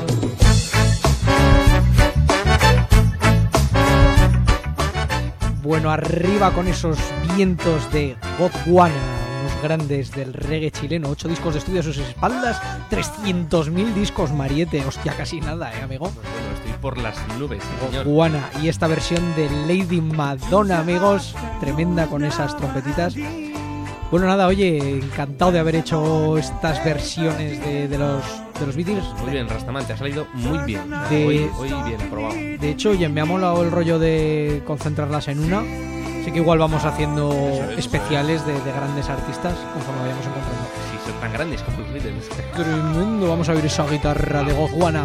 Bueno, arriba con esos vientos de Gondwana, unos grandes del reggae chileno. Ocho discos de estudio a sus espaldas, trescientos mil discos, Mariette. Hostia, casi nada, ¿eh, amigo? Pues bueno, estoy por las nubes, sí, señor. Gondwana, y esta versión de Lady Madonna, amigos, tremenda con esas trompetitas. Bueno, nada, oye, encantado de haber hecho estas versiones de, de los de los Beatles. Muy bien, Rastaman, te ha salido muy bien. De, hoy, hoy bien, aprobado. De hecho, oye, me ha molado el rollo de concentrarlas en una. Así que igual vamos haciendo es, especiales de, de grandes artistas conforme vayamos encontrando. Sí, son tan grandes como los Beatles. Tremendo, vamos a ver esa guitarra de Gondwana.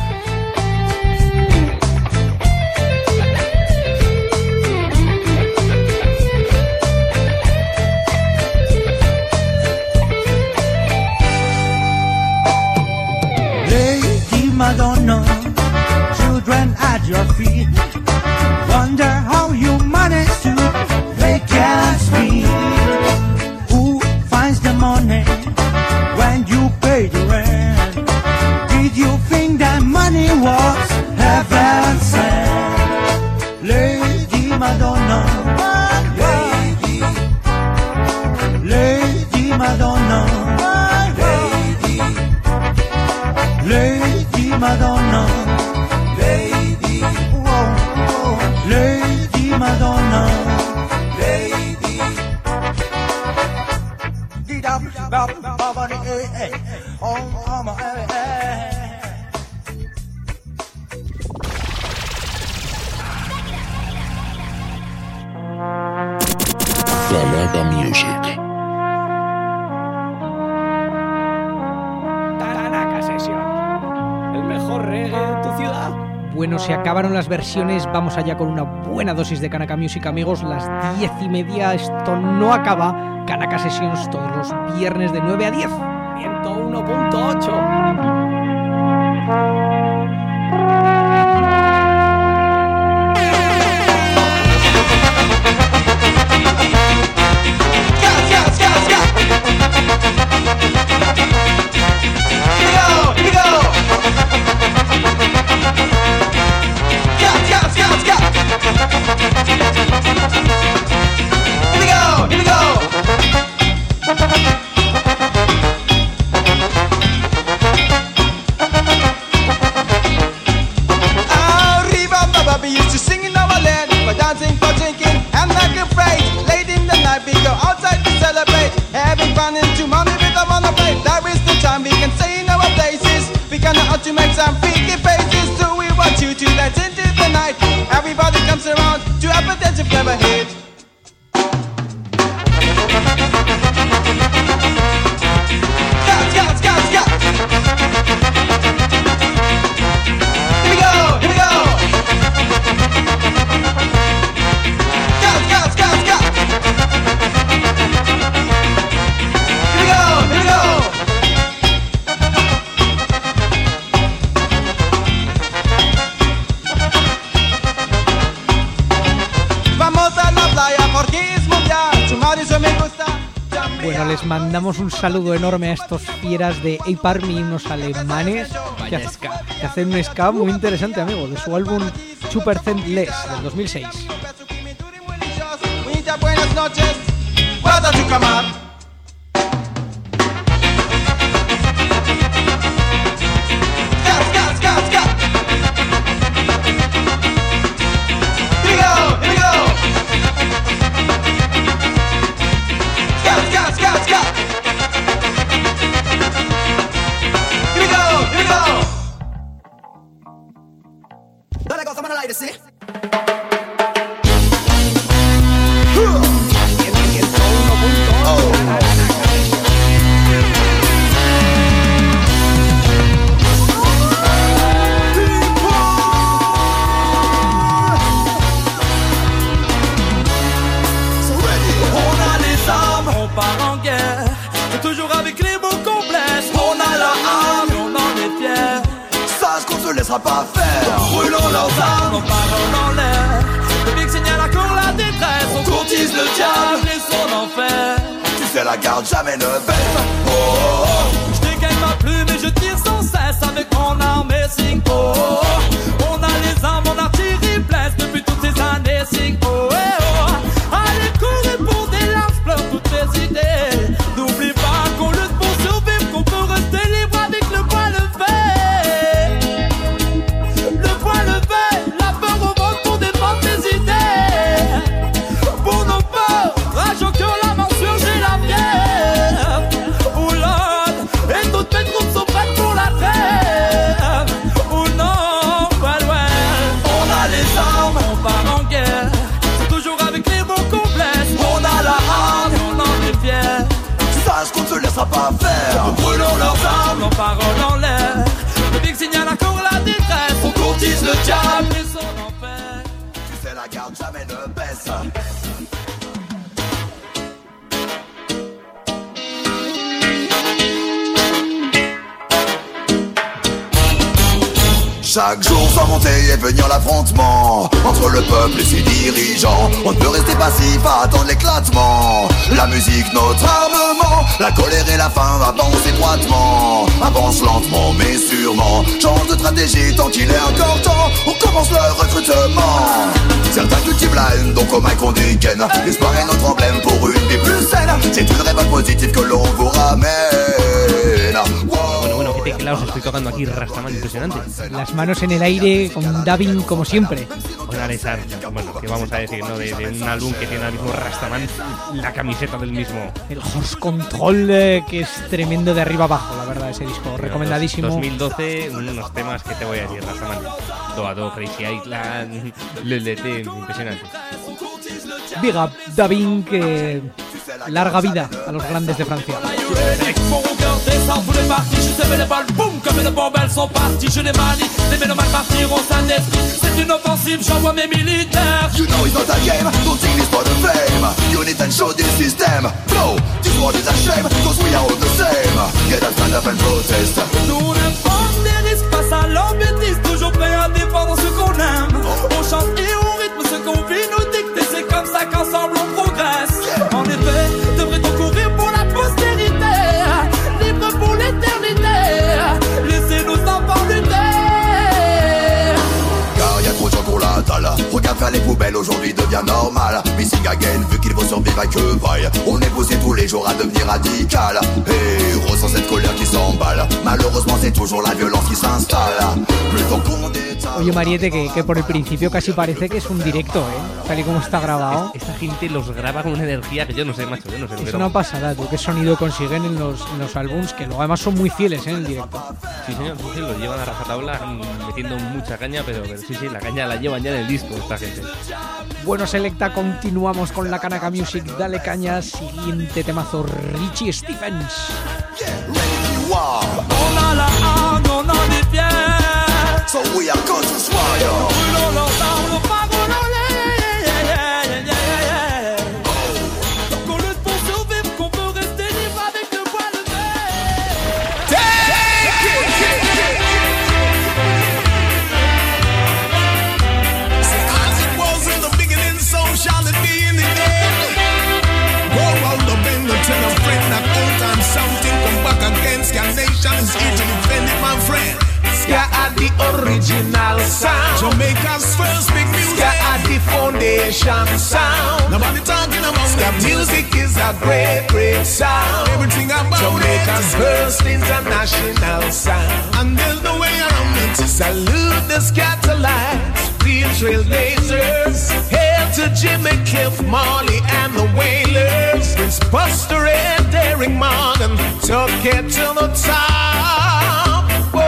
Madonna, children at your feet, wonder how you manage to make ends meet. Who finds the money when you pay the rent? Did you think that money was heaven sent? Lady Madonna, lady, lady Madonna, lady. Madonna, Lady, oh, oh, Lady Madonna, Lady. Kanaka Music. Kanaka Session. El mejor reggae de tu ciudad. Bueno, se acabaron las versiones, vamos allá con una buena dosis de Kanaka Music, amigos. Las diez y media, esto no acaba. Kanaka Sessions todos los viernes de nueve a diez. ciento uno punto ocho. To make some freaky faces, so we want you to dance into the night. Everybody comes around to have a dance you've never hit. Scott, Scott, Scott, Scott. Here we go, here we go. Scott, Scott, Scott, Scott. Here we go, here we go. Bueno, les mandamos un saludo enorme a estos fieras de Ape Army, unos alemanes que, hace, que hacen un ska muy interesante, amigo, de su álbum Super Less del dos mil seis. Buenas noches, guarda tu cama. Pas faire. Brûlons leurs armes, nos paroles en l'air. Le big signale encore la détresse. On courtise le diable et son enfer. Tu sais la garde, jamais ne baisse. Oh, oh, oh. Je dégaine ma plume et je tire sans cesse avec mon arme et sing. Oh, oh. On a les armes, on artillerie blesse depuis toutes ces années. Sing. Oh, oh, oh. Allez courir pour des larges pleurs toutes tes idées. N'oublie pas qu'on lutte pour survivre, qu'on peut rester libre avec le poing levé. Pas faire. Brûlons leurs armes, nos paroles en l'air. Le big signale encore la détresse. On courtise le diable et son enfer. Tu sais la garde, jamais ne baisse. Chaque jour sans monter et venir l'affrontement entre le peuple et ses dirigeants. On ne peut rester passif à attendre l'éclatement. La musique, notre armement. La colère et la faim avancent étroitement. Avance lentement mais sûrement. Change de stratégie tant qu'il est encore temps. On commence le recrutement. Certains cultivent la haine, donc au mic on dégaine. L'espoir est notre emblème pour une vie plus saine. C'est une révolte positive que l'on vous ramène. Wow. Bueno, bueno, que teclados estoy tocando aquí Rastaman, impresionante. Las manos en el aire con dubbing como siempre. Con Alessar, bueno, que vamos a decir, ¿no? De, de un álbum que tiene ahora mismo Rastaman, la camiseta del mismo. El Horse Control, eh, que es tremendo de arriba abajo, la verdad, ese disco. Pero recomendadísimo. dos mil doce, unos temas que te voy a decir, Rastaman. Doa Do, Crazy Island, Lelete, impresionante. Big up, dubbing, que larga vida a los grandes de Francia. Mon cœur descend tous les partis, je sais les balles, boum, comme les bombes sont parties, je les manie, les mélomanes partiront sans esprit, c'est une offensive, j'envoie mes militaires. You know it's not a game, don't think this for the fame, unit and show this system, flow, this world is a shame, cause we are all the same, get up, stand up and protest. Nous ne prenons des risques face à leur bêtise, toujours prêts à défendre ce qu'on aime, on chante et on rythme ce qu'on vit nous dicter, c'est comme ça qu'ensemble on progresse, en effet, devrait-on courir pour la postérité, libre pour l'éternité, laissez-nous enfants lutter. Car y a trop de gens pour la dalle, regarde faire les poubelles aujourd'hui devient normal, missing again vu qu'il faut survivre avec eux paille, on est poussé tous les jours à devenir radical, et ressent cette colère qui s'emballe, malheureusement c'est toujours la violence qui s'installe, plus tant qu'on détale. Oye Mariette, que, que por el principio casi parece que es un directo, ¿eh? Tal y como está grabado. Esta gente los graba con una energía que yo no sé, macho, yo no sé. Es pero... una pasada, tú, qué sonido consiguen en los, en los álbums, que luego además son muy fieles, ¿eh? En el directo. Sí, señor, sí, sí, lo llevan a rajatabla metiendo mucha caña, pero, pero sí, sí, la caña la llevan ya en el disco esta gente. Bueno, Selecta, continuamos con la Kanaka Music, dale caña, siguiente temazo, Richie Stephens. On a la haine, on a des pierres, so we are going to swire. Brûlons leurs armes, parolons-les, yeah, yeah, yeah, yeah, yeah. Donc on lutte pour survivre, qu'on peut rester libre avec le poids levé. Take it! See, as it was in the beginning, so shall it be in the end. Go round the bend and tell a friend that old time something come back against your nation is here to defend it, my friend. Ska are the original sound. Jamaica's first big music. Ska are the foundation sound. Nobody talking about Ska that. music is a great, great sound. Everything about Jamaica's it. first international sound. And there's no way around it. Salute the Scatterlights, real trailblazers. Hail to Jimmy Cliff, Marley and the Wailers. Prince Buster and Derrick Morgan took it to the top.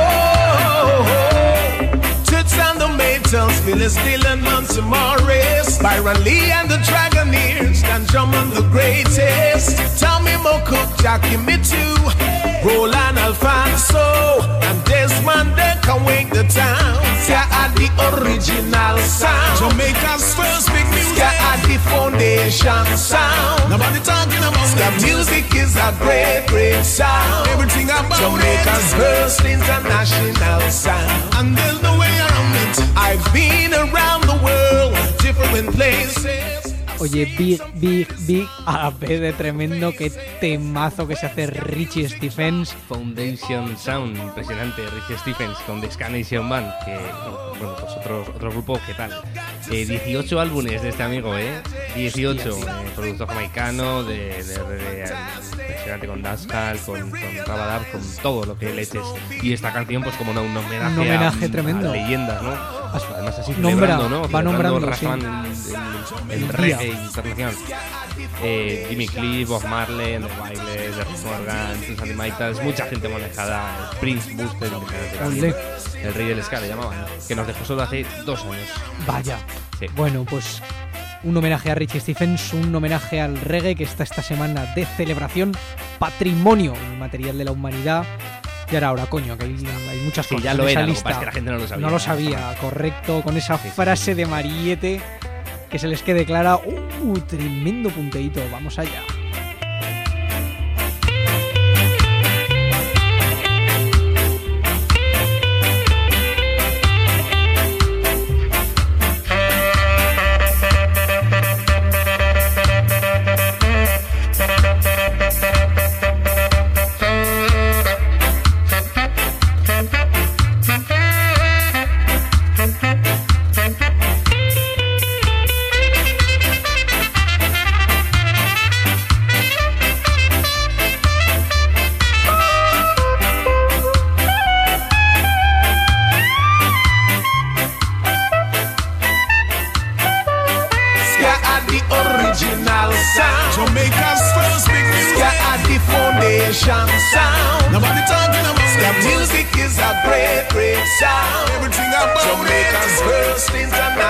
Toots and the Maytals, Phyllis Dillon, Nancy Morris, Byron Lee and the Dragoneers, Dan Drummond the greatest, Tommy Mocook, Jackie Mittoo, Roland Alfonso, and Desmond they can wake the town. Ska are the original sound. Jamaica's first big music. Ska are the foundation sound. Nobody talking about Ska that. music is a great, great sound. Everything about Jamaica's it. first international sound. And there's no way around it. I've been around the world, different places. Oye, big, big, big, a ver de tremendo, qué temazo que se hace Richie Stephens. Foundation Sound, impresionante, Richie Stephens con The Ska Nation Band, que, bueno, pues otro, otro grupo, ¿qué tal? Eh, dieciocho álbumes de este amigo, ¿eh? dieciocho, eh, productor jamaicano, de, de, de, de impresionante con Dancehall, con, con Rabadab, con todo lo que le eches. Y esta canción, pues como no, un homenaje, Un homenaje a, tremendo. a leyendas, ¿no? Además así Nombra, celebrando, ¿no? va Celebrando nombrando, Rastaman sí. en, en, en El reggae día. internacional. Eh, Jimmy Cliff, Bob Marley, The Wailers, Derrick Morgan, Sandy Maitas, mucha gente manejada, Prince Buster, Olé. el rey del ska le llamaban, que nos dejó solo hace dos años. Vaya. Sí. Bueno, pues un homenaje a Richie Stephens, un homenaje al reggae que está esta semana de celebración, patrimonio inmaterial de la humanidad. Y ahora, ahora, coño, que hay, hay muchas Sí, cosas ya en lo esa era, lo que lista. pasa es que la gente no lo sabía. No lo sabía, correcto, con esa frase de Mariette que se les quede clara. ¡Uh! Tremendo punteíto, vamos allá.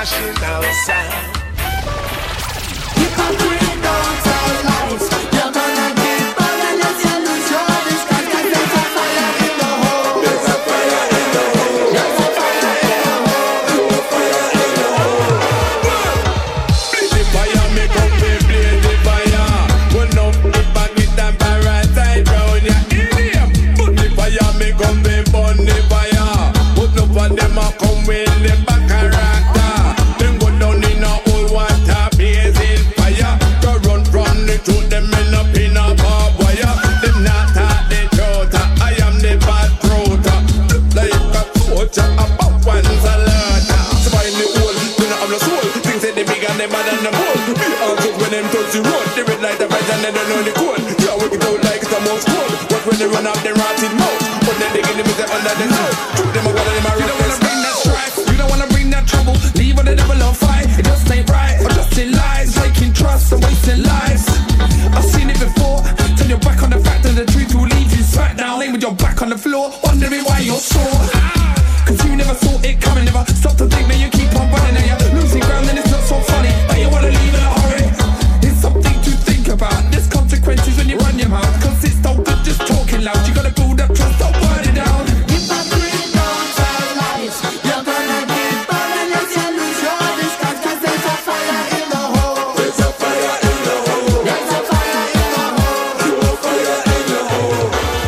international sound. Hypocrite, don't tell lies. You're gonna get burned unless you lose your disguise. 'Cause there's a fire in the hole. There's a fire in the hole. There's a fire in the hole. There's a fire in the hole. Bleed the fire, make up me bleed the fire. Put up the bag with them parasite round your idiom. Put the fire, make up me burn the fire. Put up on them a come with the back character. Them go down in a old water blazing fire. To run from the truth, them end up in a barbed wire. Them not talk the truth, I am the bad throat. Like a soldier, about one's a lot. Spine the hole, we not have no soul. Things say they big and they mad and them old. Be all good when them touch the road. The red light, the bright and they don't know the code. Yeah, we get out like it's the most cold. But when they run up, they rotted mouth. But then they get them under the snow. Shoot them a water, them a You don't wanna bring that strife, you don't wanna bring that trouble. Leave on the devil on fight, it just ain't right. Or just in lies, taking trust and wasting lives. I've seen it before, turn your back on the fact that the truth will leave you smack down. Laying with your back on the floor, wondering why you're sore. Cause you never saw it coming, never stop to think that you keep on running. And you're losing ground and it's not so funny, but you wanna leave in a hurry. It's something to think about, there's consequences when you run your mouth. Cause it's no good just talking loud, you gotta build up trust, don't burn it down. Hypocrite, don't tell lies. You're gonna get burned unless you lose your disguise. 'Cause there's a fire in the hole. There's a fire in the hole. There's a fire in the hole. There's a fire in the hole.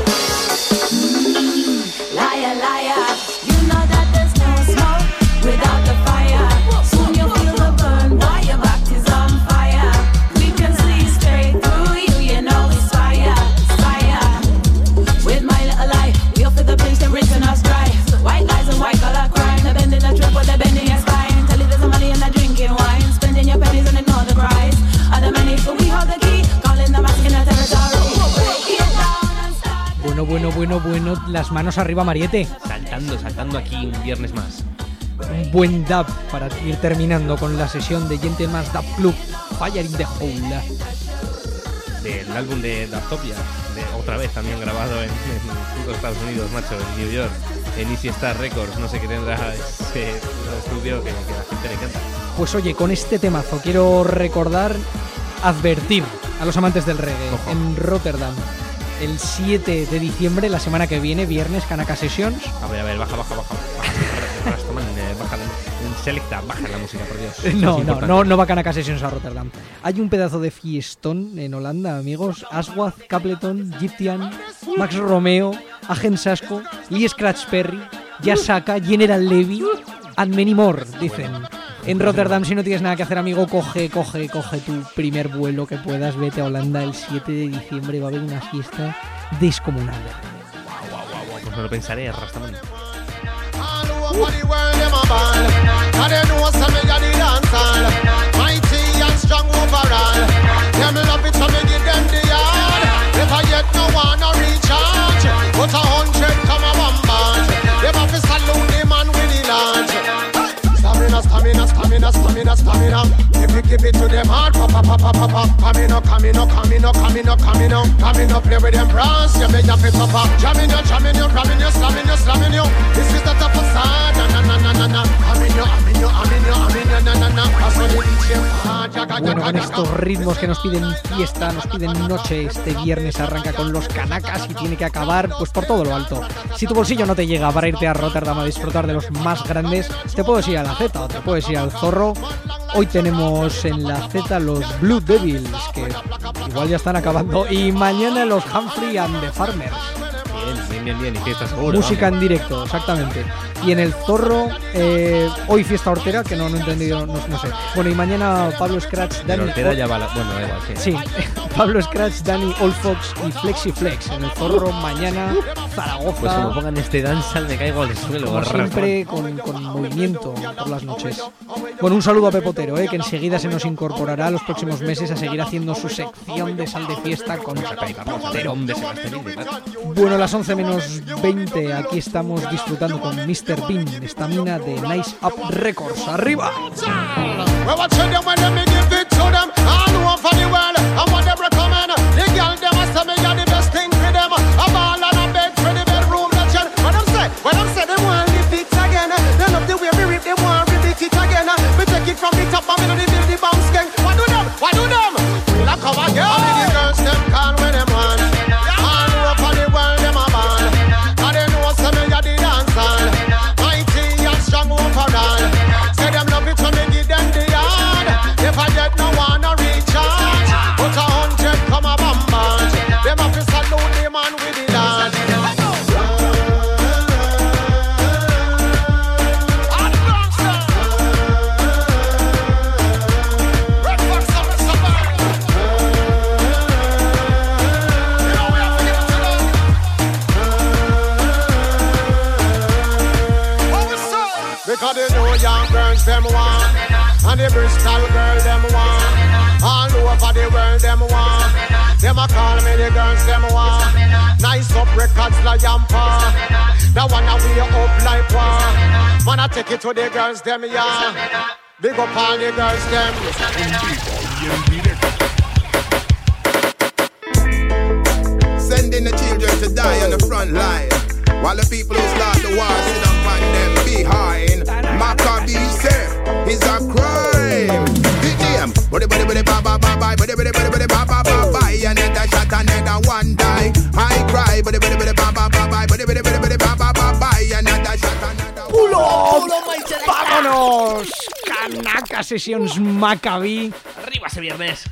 Liar, liar. You know that there's no smoke without the fire. Soon you'll feel the burn while your back is on fire. We can see straight through you, you know it's fire, it's fire. With my little lie, we'll feel the pinch, them rinsing us dry. White lies and white collar crime. They're bending the trip with the bending your spine. Tell you there's some money and they're drinking wine. Spending your pennies and ignore the cries. Other many, but we hold the key. Calling them asking the territory. Break it down and start. Bueno, bueno, bueno, bueno. Las manos arriba, Mariette. Saltando, saltando aquí un viernes más. Un buen dub para ir terminando con la sesión de Gentleman's Dub Club, Fire in the Hole. Del álbum de Dubtopia, de otra vez también grabado en, en puto Estados Unidos, macho, en New York, en Easy Star Records. No sé qué tendrá ese estudio que, que a la gente le encanta. Pues oye, con este temazo quiero recordar, advertir a los amantes del reggae. Ojo. En Rotterdam, el siete de diciembre, la semana que viene, viernes, Kanaka Sessions. A ver, a ver, baja, baja, baja. baja. Rastaman, eh, baja la, en Selecta, baja la música, por Dios. Eso No, es no, importante. no, no va Kanaka Sessions a Rotterdam. Hay un pedazo de fiestón en Holanda, amigos. Aswath, Capleton, Gyptian, Max Romeo, Agent Sasco, Lee Scratch Perry, Yasaka, General Levy and many more, dicen. En Rotterdam, si no tienes nada que hacer, amigo, coge, coge, coge tu primer vuelo que puedas, vete a Holanda el siete de diciembre, va a haber una fiesta descomunal. Guau, guau, guau, guau, pues me lo pensaré, Rastaman. All over the world, them a ball. And they know some me a the dancehall. Mighty and strong overall. Them love it so me give them the yard. Never yet no one a recharge. But a hundred come a one bunch. Them have to salute the man with the launch. Stamina, stamina, stamina, stamina, stamina. If you give it to them hard, pop, pop, pop, pop, pop. Coming up, coming up, coming up, coming up, coming up, coming up, play with them bras. You make your fit up, jamming you, jamming you, ramming you, slamming you, slamming you. This is the top of side, na na na na na na. Coming you, coming you, coming you, coming you, na na na. That's what the D J hard, jaga, Bueno, jaga, con jaga. estos ritmos que nos piden fiesta, nos piden noche, este viernes arranca con los Kanakas y tiene que acabar pues por todo lo alto. Si tu bolsillo no te llega para irte a Rotterdam a disfrutar de los más grandes, te puedes ir a la Z o te puedes ir al Zorro. Hoy tenemos en la Z los Blue Devils, que igual ya están acabando, y mañana los Humphrey and the Farmers. Bien, bien, bien, bien, y fiesta seguro. Música vamos. en directo, exactamente. Y en el Zorro, eh, hoy fiesta hortera, que no, no he entendido, no, no sé. Bueno, y mañana Pablo Scratch, Pero Dani... Ortega ya va la... Bueno, da igual, sí. Sí, Pablo Scratch, Dani Olfox y Flexi Flex. En el Zorro, mañana, Zaragoza. Pues como pongan este danzal me caigo al suelo. Como Rastaman. siempre, con, con movimiento por las noches. Bueno, un saludo a Pepotero, eh, que enseguida se nos incorporará los próximos meses a seguir haciendo su sección de sal de fiesta con Pepotero. ¿Dónde se va a hacer? Claro. Bueno, las once menos veinte, aquí estamos disfrutando con mister Bean, estamina de Nice Up Records. ¡Arriba! Well, watch them when them me give it to them all over the world. And what them recommend, the girl them a say me got the best thing for them. A ball and a bed for the bedroom legend. When them say, when them say they want live it again, they love the way we rip, they want repeat it again. But up and me do the the bounce gang. What do them? What do them? Will I cover girl? All the girls them call when them want. All over the world them a ball. And they know some me a the dance hall. Mighty and strong overall. Say them love it when me give them the yard. If I get no one to recharge, put a hundred come a bombard. Them a fi salute the man with the dance. Because the New York girls them want, and the Bristol girl them want, all over the world them want. Them a call me the girls them want. Nice up records like Yampa. That one a way up like war. Man I take it to the girls them yeah. Big up all the girls them. Sending the children to die on the front line, while the people who start the war sit up on them behind. Maccabee say is a crime. The name, body body body ba ba ba ba, body body body body ba ba ba ba. Another shot, another one die. I cry, body body body ba ba ba ba, body body body body ba ba ba ba. Another shot, another. ¡Pull up! ¡Vámonos! Kanaka Sessions Maccabee. Arriba ese viernes.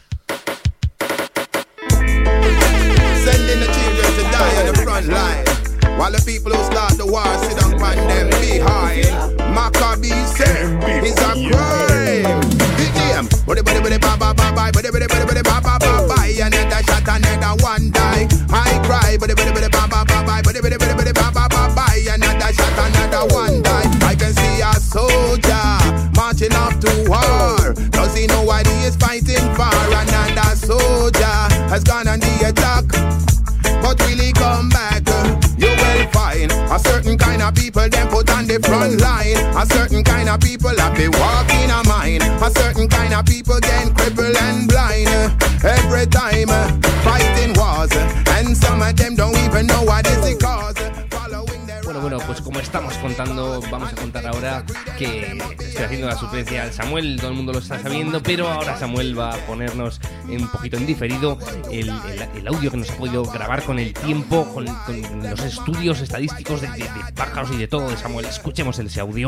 Sending the children to die on the front line, while the people who start the war sit down on them behind. Maccabee say is a crime. The name, body body body ba ba ba ba, body body body body ba ba ba ba. Another shot, another one die. I cry, body body body ba ba ba ba, body body body body ba ba ba ba. Another shot, another one die. I can see a soldier marching off to war. Does he know what he is fighting for? Another soldier has gone on the attack, but will he come back? You will find a certain kind of people them put on the front line. A certain kind of people have been walking a mine. A certain kind of people get crippled and blind. Every time fighting wars, and some of them don't even know what is the cause. Bueno, bueno, pues como estamos contando, vamos a contar ahora que estoy haciendo la suplencia al Samuel, todo el mundo lo está sabiendo, pero ahora Samuel va a ponernos un poquito en diferido el, el, el audio que nos ha podido grabar con el tiempo, con, con los estudios estadísticos de, de, de pájaros y de todo de Samuel. Escuchemos ese audio.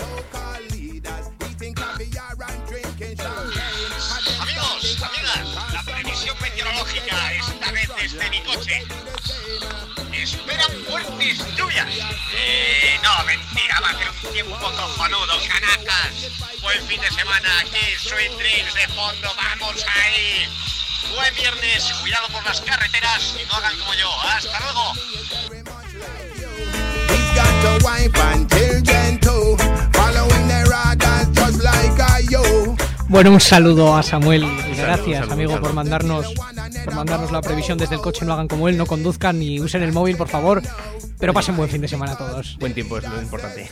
Amigos, amigas, la previsión meteorológica esta vez desde mi coche. Esperan fuertes lluvias. Eh, no, mentira, va a ser un tiempo cojonudo, canacas. Buen fin de semana aquí, Sweet Dreams de fondo, vamos ahí. Buen viernes, cuidado por las carreteras y no hagan como yo. Hasta luego. Bueno, un saludo a Samuel y gracias, saludo, amigo, saludo. por mandarnos por mandarnos la previsión desde el coche. No hagan como él, no conduzcan ni usen el móvil, por favor, pero pasen buen fin de semana a todos. Buen tiempo es lo importante.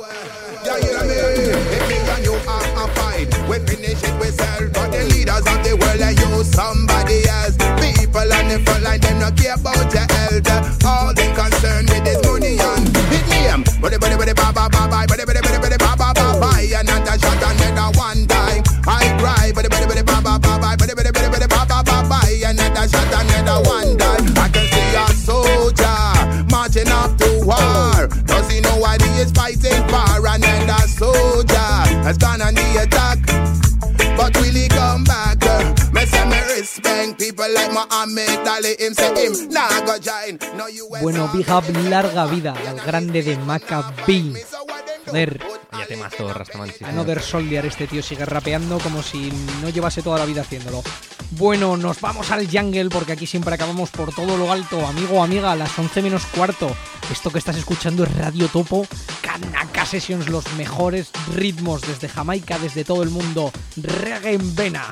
I cry, but the ba ba ba ba, but the ba ba ba ba, another shot, another one die. I can see a soldier marching up to war. Does he know what he is fighting for? Another soldier has gone on the attack, but will he come back? Me say me respect people like Muhammad Ali. Him say him nah go join. No you. Bueno, big up, larga vida al grande de Maccabee. Joder. Ya temazo, Rastaman. Sí, Another Soldier, este tío sigue rapeando como si no llevase toda la vida haciéndolo. Bueno, nos vamos al jungle porque aquí siempre acabamos por todo lo alto. Amigo, amiga, a las once menos cuarto. Esto que estás escuchando es Radio Topo, Kanaka Sessions, los mejores ritmos desde Jamaica, desde todo el mundo. Reggae en vena.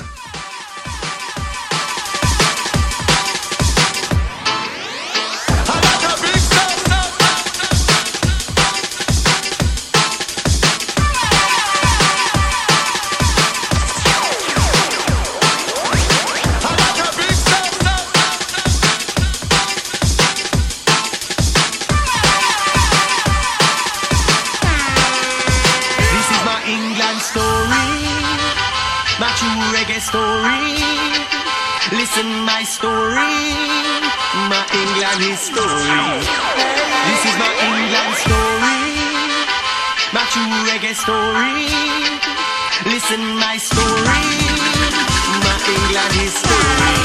reggae story. Listen my story, my England history. This is my England story, my true reggae story. Listen my story, my England history.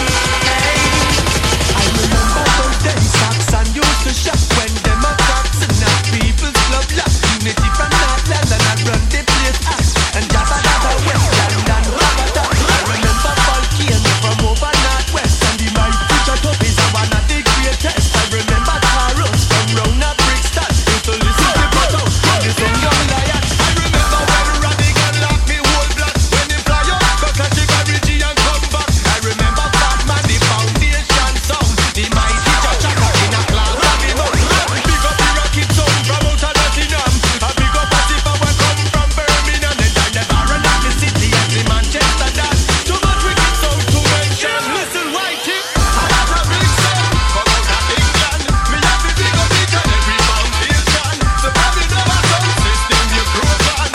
I remember those days Saxon used to shop when them attacks and now people's love lock. Unity from Northland and I run the place act. And Jabba Jabba Westland and Rabata. I remember Volcano from over Northwest. And the mighty Chutop is one of the greatest. I remember Taros from round a Brixton. Used to listen to Proto from the song Young Lion. I remember when Radigan locked me whole blood. When he fly up, go catch the Carriage and come back. I remember Batman, the foundation sound. The mighty Chaka in a class of him out. Big up the rocket sound from out of Nottingham. A big up as if I were come from Birmingham. And down the Baron of the city and the Manchester dance. Too much wicked sound to mention. Listen, Whitey, I have a big sound. Come out of England. Me have the big up each and every foundation. So probably know a sound system you grow on.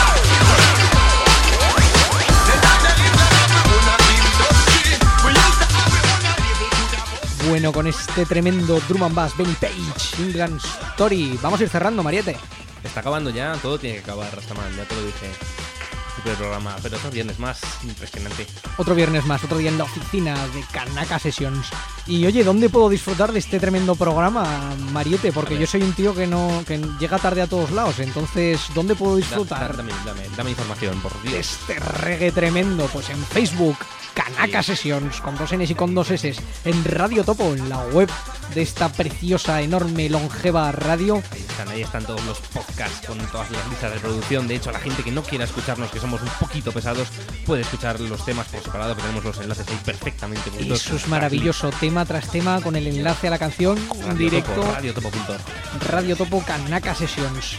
Bueno, con este tremendo drum and bass, Benny Page, England Story. Vamos a ir cerrando, Mariette. Está acabando ya, todo tiene que acabar, Rastaman, ya te lo dije. Super programa, pero otro viernes más, impresionante. Otro viernes más, otro día en la oficina de Kanaka Sessions. Y oye, ¿dónde puedo disfrutar de este tremendo programa, Mariette? Porque yo soy un tío que no que llega tarde a todos lados, entonces, ¿dónde puedo disfrutar? Dame, dame, dame información, por Dios. Este reggae tremendo, pues en Facebook, Kanaka sí. Sessions, con dos N's y con dos S's, en Radio Topo, en la web de esta preciosa, enorme, longeva radio. Ahí están, ahí están todos los podcasts con todas las listas de reproducción. De hecho, la gente que no quiera escucharnos, que somos un poquito pesados, puede escuchar los temas por separado, que tenemos los enlaces ahí perfectamente juntos. Eso es maravilloso, tema tras tema, con el enlace a la canción, Radio directo. Topo, Radio Topo punto org. Radio Topo, Kanaka Sessions.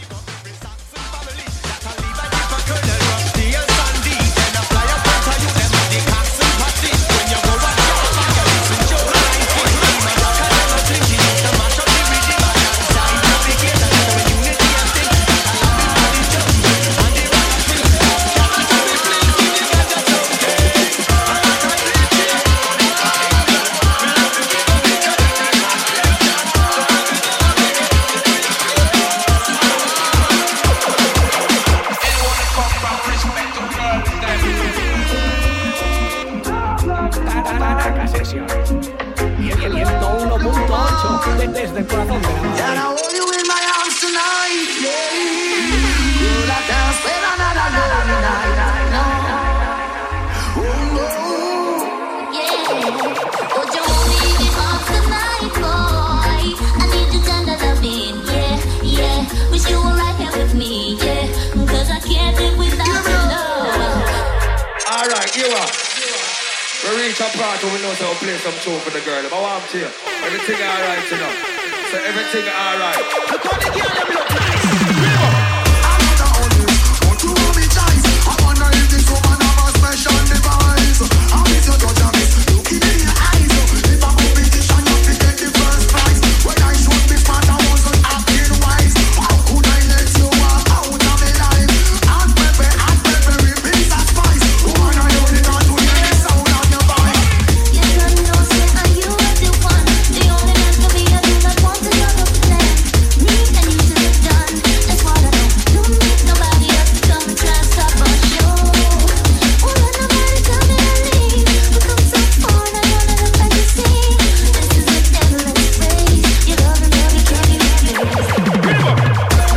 Desde el corazón de la madre. And I hold you in my arms tonight, yeah. Girl, I can't spend another lonely night, no. Oh, no. Yeah. Hold you only in my arms tonight, boy. I need your tender loving, yeah, yeah. Wish you were right here with me, yeah. Cause I can't live without your love. Alright, you are. We reach a part where we know to play some show for the girl. But what I'm to you, everything alright, you know. So everything alright. Look how the girl them look nice. I'm not the only one to hold me choice. I wonder if this woman have a special device. How is your touch of it? Looking in your eyes. If a competition, you have to get the first prize. When I should be smart, I wasn't acting wise. How could I let you walk out of my life? Hot pepper, hot pepper, repeat that spice. Woman, I only got to hear the sound of your voice. You don't know, say, are you the one? The only man to be a do not want another plan. Me and you to get done. That's what I know. Don't need nobody else to come and try and stop our show. Won't let nobody tell me to leave. We come so far, I don't let them back to see. This is a devilish race. You love and love, you can't be replaced.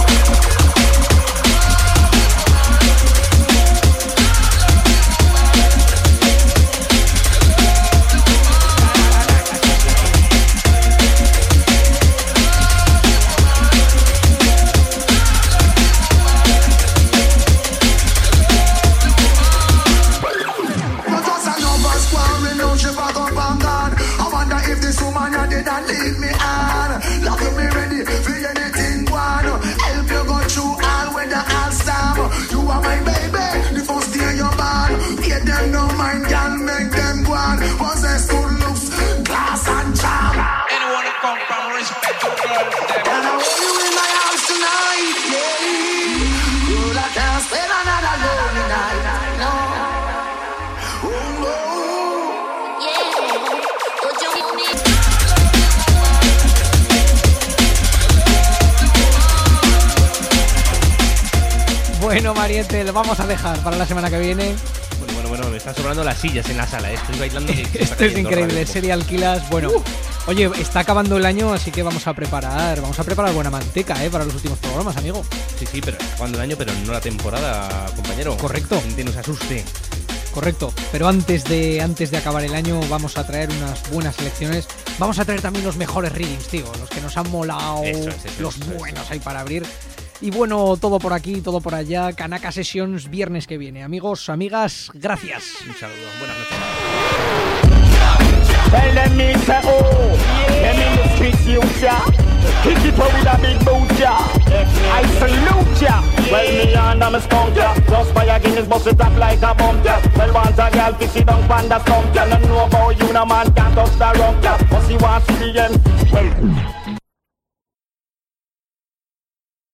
You just a number square, now she back up and gone. I wonder if this woman you didn't leave me on. Love you me ready for anything one. Help you go through all weather, all storm. You are my baby, the first day you're born. Pay them no mind, girl, make them go on. Possess good looks, class and charm. Anyone who come from respect to girls, them. And I hold you in my arms tonight, yeah. Girl, I can't spend another lonely night, no. Oh, Bueno, Mariette, lo vamos a dejar para la semana que viene. Bueno, bueno, bueno, me están sobrando las sillas en la sala. Estoy bailando. Y Esto es increíble, Serial Killers. Bueno, uh. oye, está acabando el año, así que vamos a preparar, vamos a preparar buena manteca, ¿eh? Para los últimos programas, amigo. Sí, sí, pero está acabando el año, pero no la temporada, compañero. Correcto. La gente no se asuste. Correcto, pero antes de, antes de acabar el año vamos a traer unas buenas selecciones. Vamos a traer también los mejores readings, tío, los que nos han molado, eso es, eso los es, buenos eso. Hay para abrir. Y bueno, todo por aquí, todo por allá. Kanaka Sessions viernes que viene. Amigos, amigas, gracias. Un saludo, buenas noches. Tell them me say oh, them in the streets you ya. Kick it up with a big boot ya. I salute ya. Well me and I'm a skunk ya. Just by a Guinness bust it up like a bump ya. Well want a girl fix it down pan the stump ya. No know about you no man can't touch the rump ya. But she wants to see the end. Well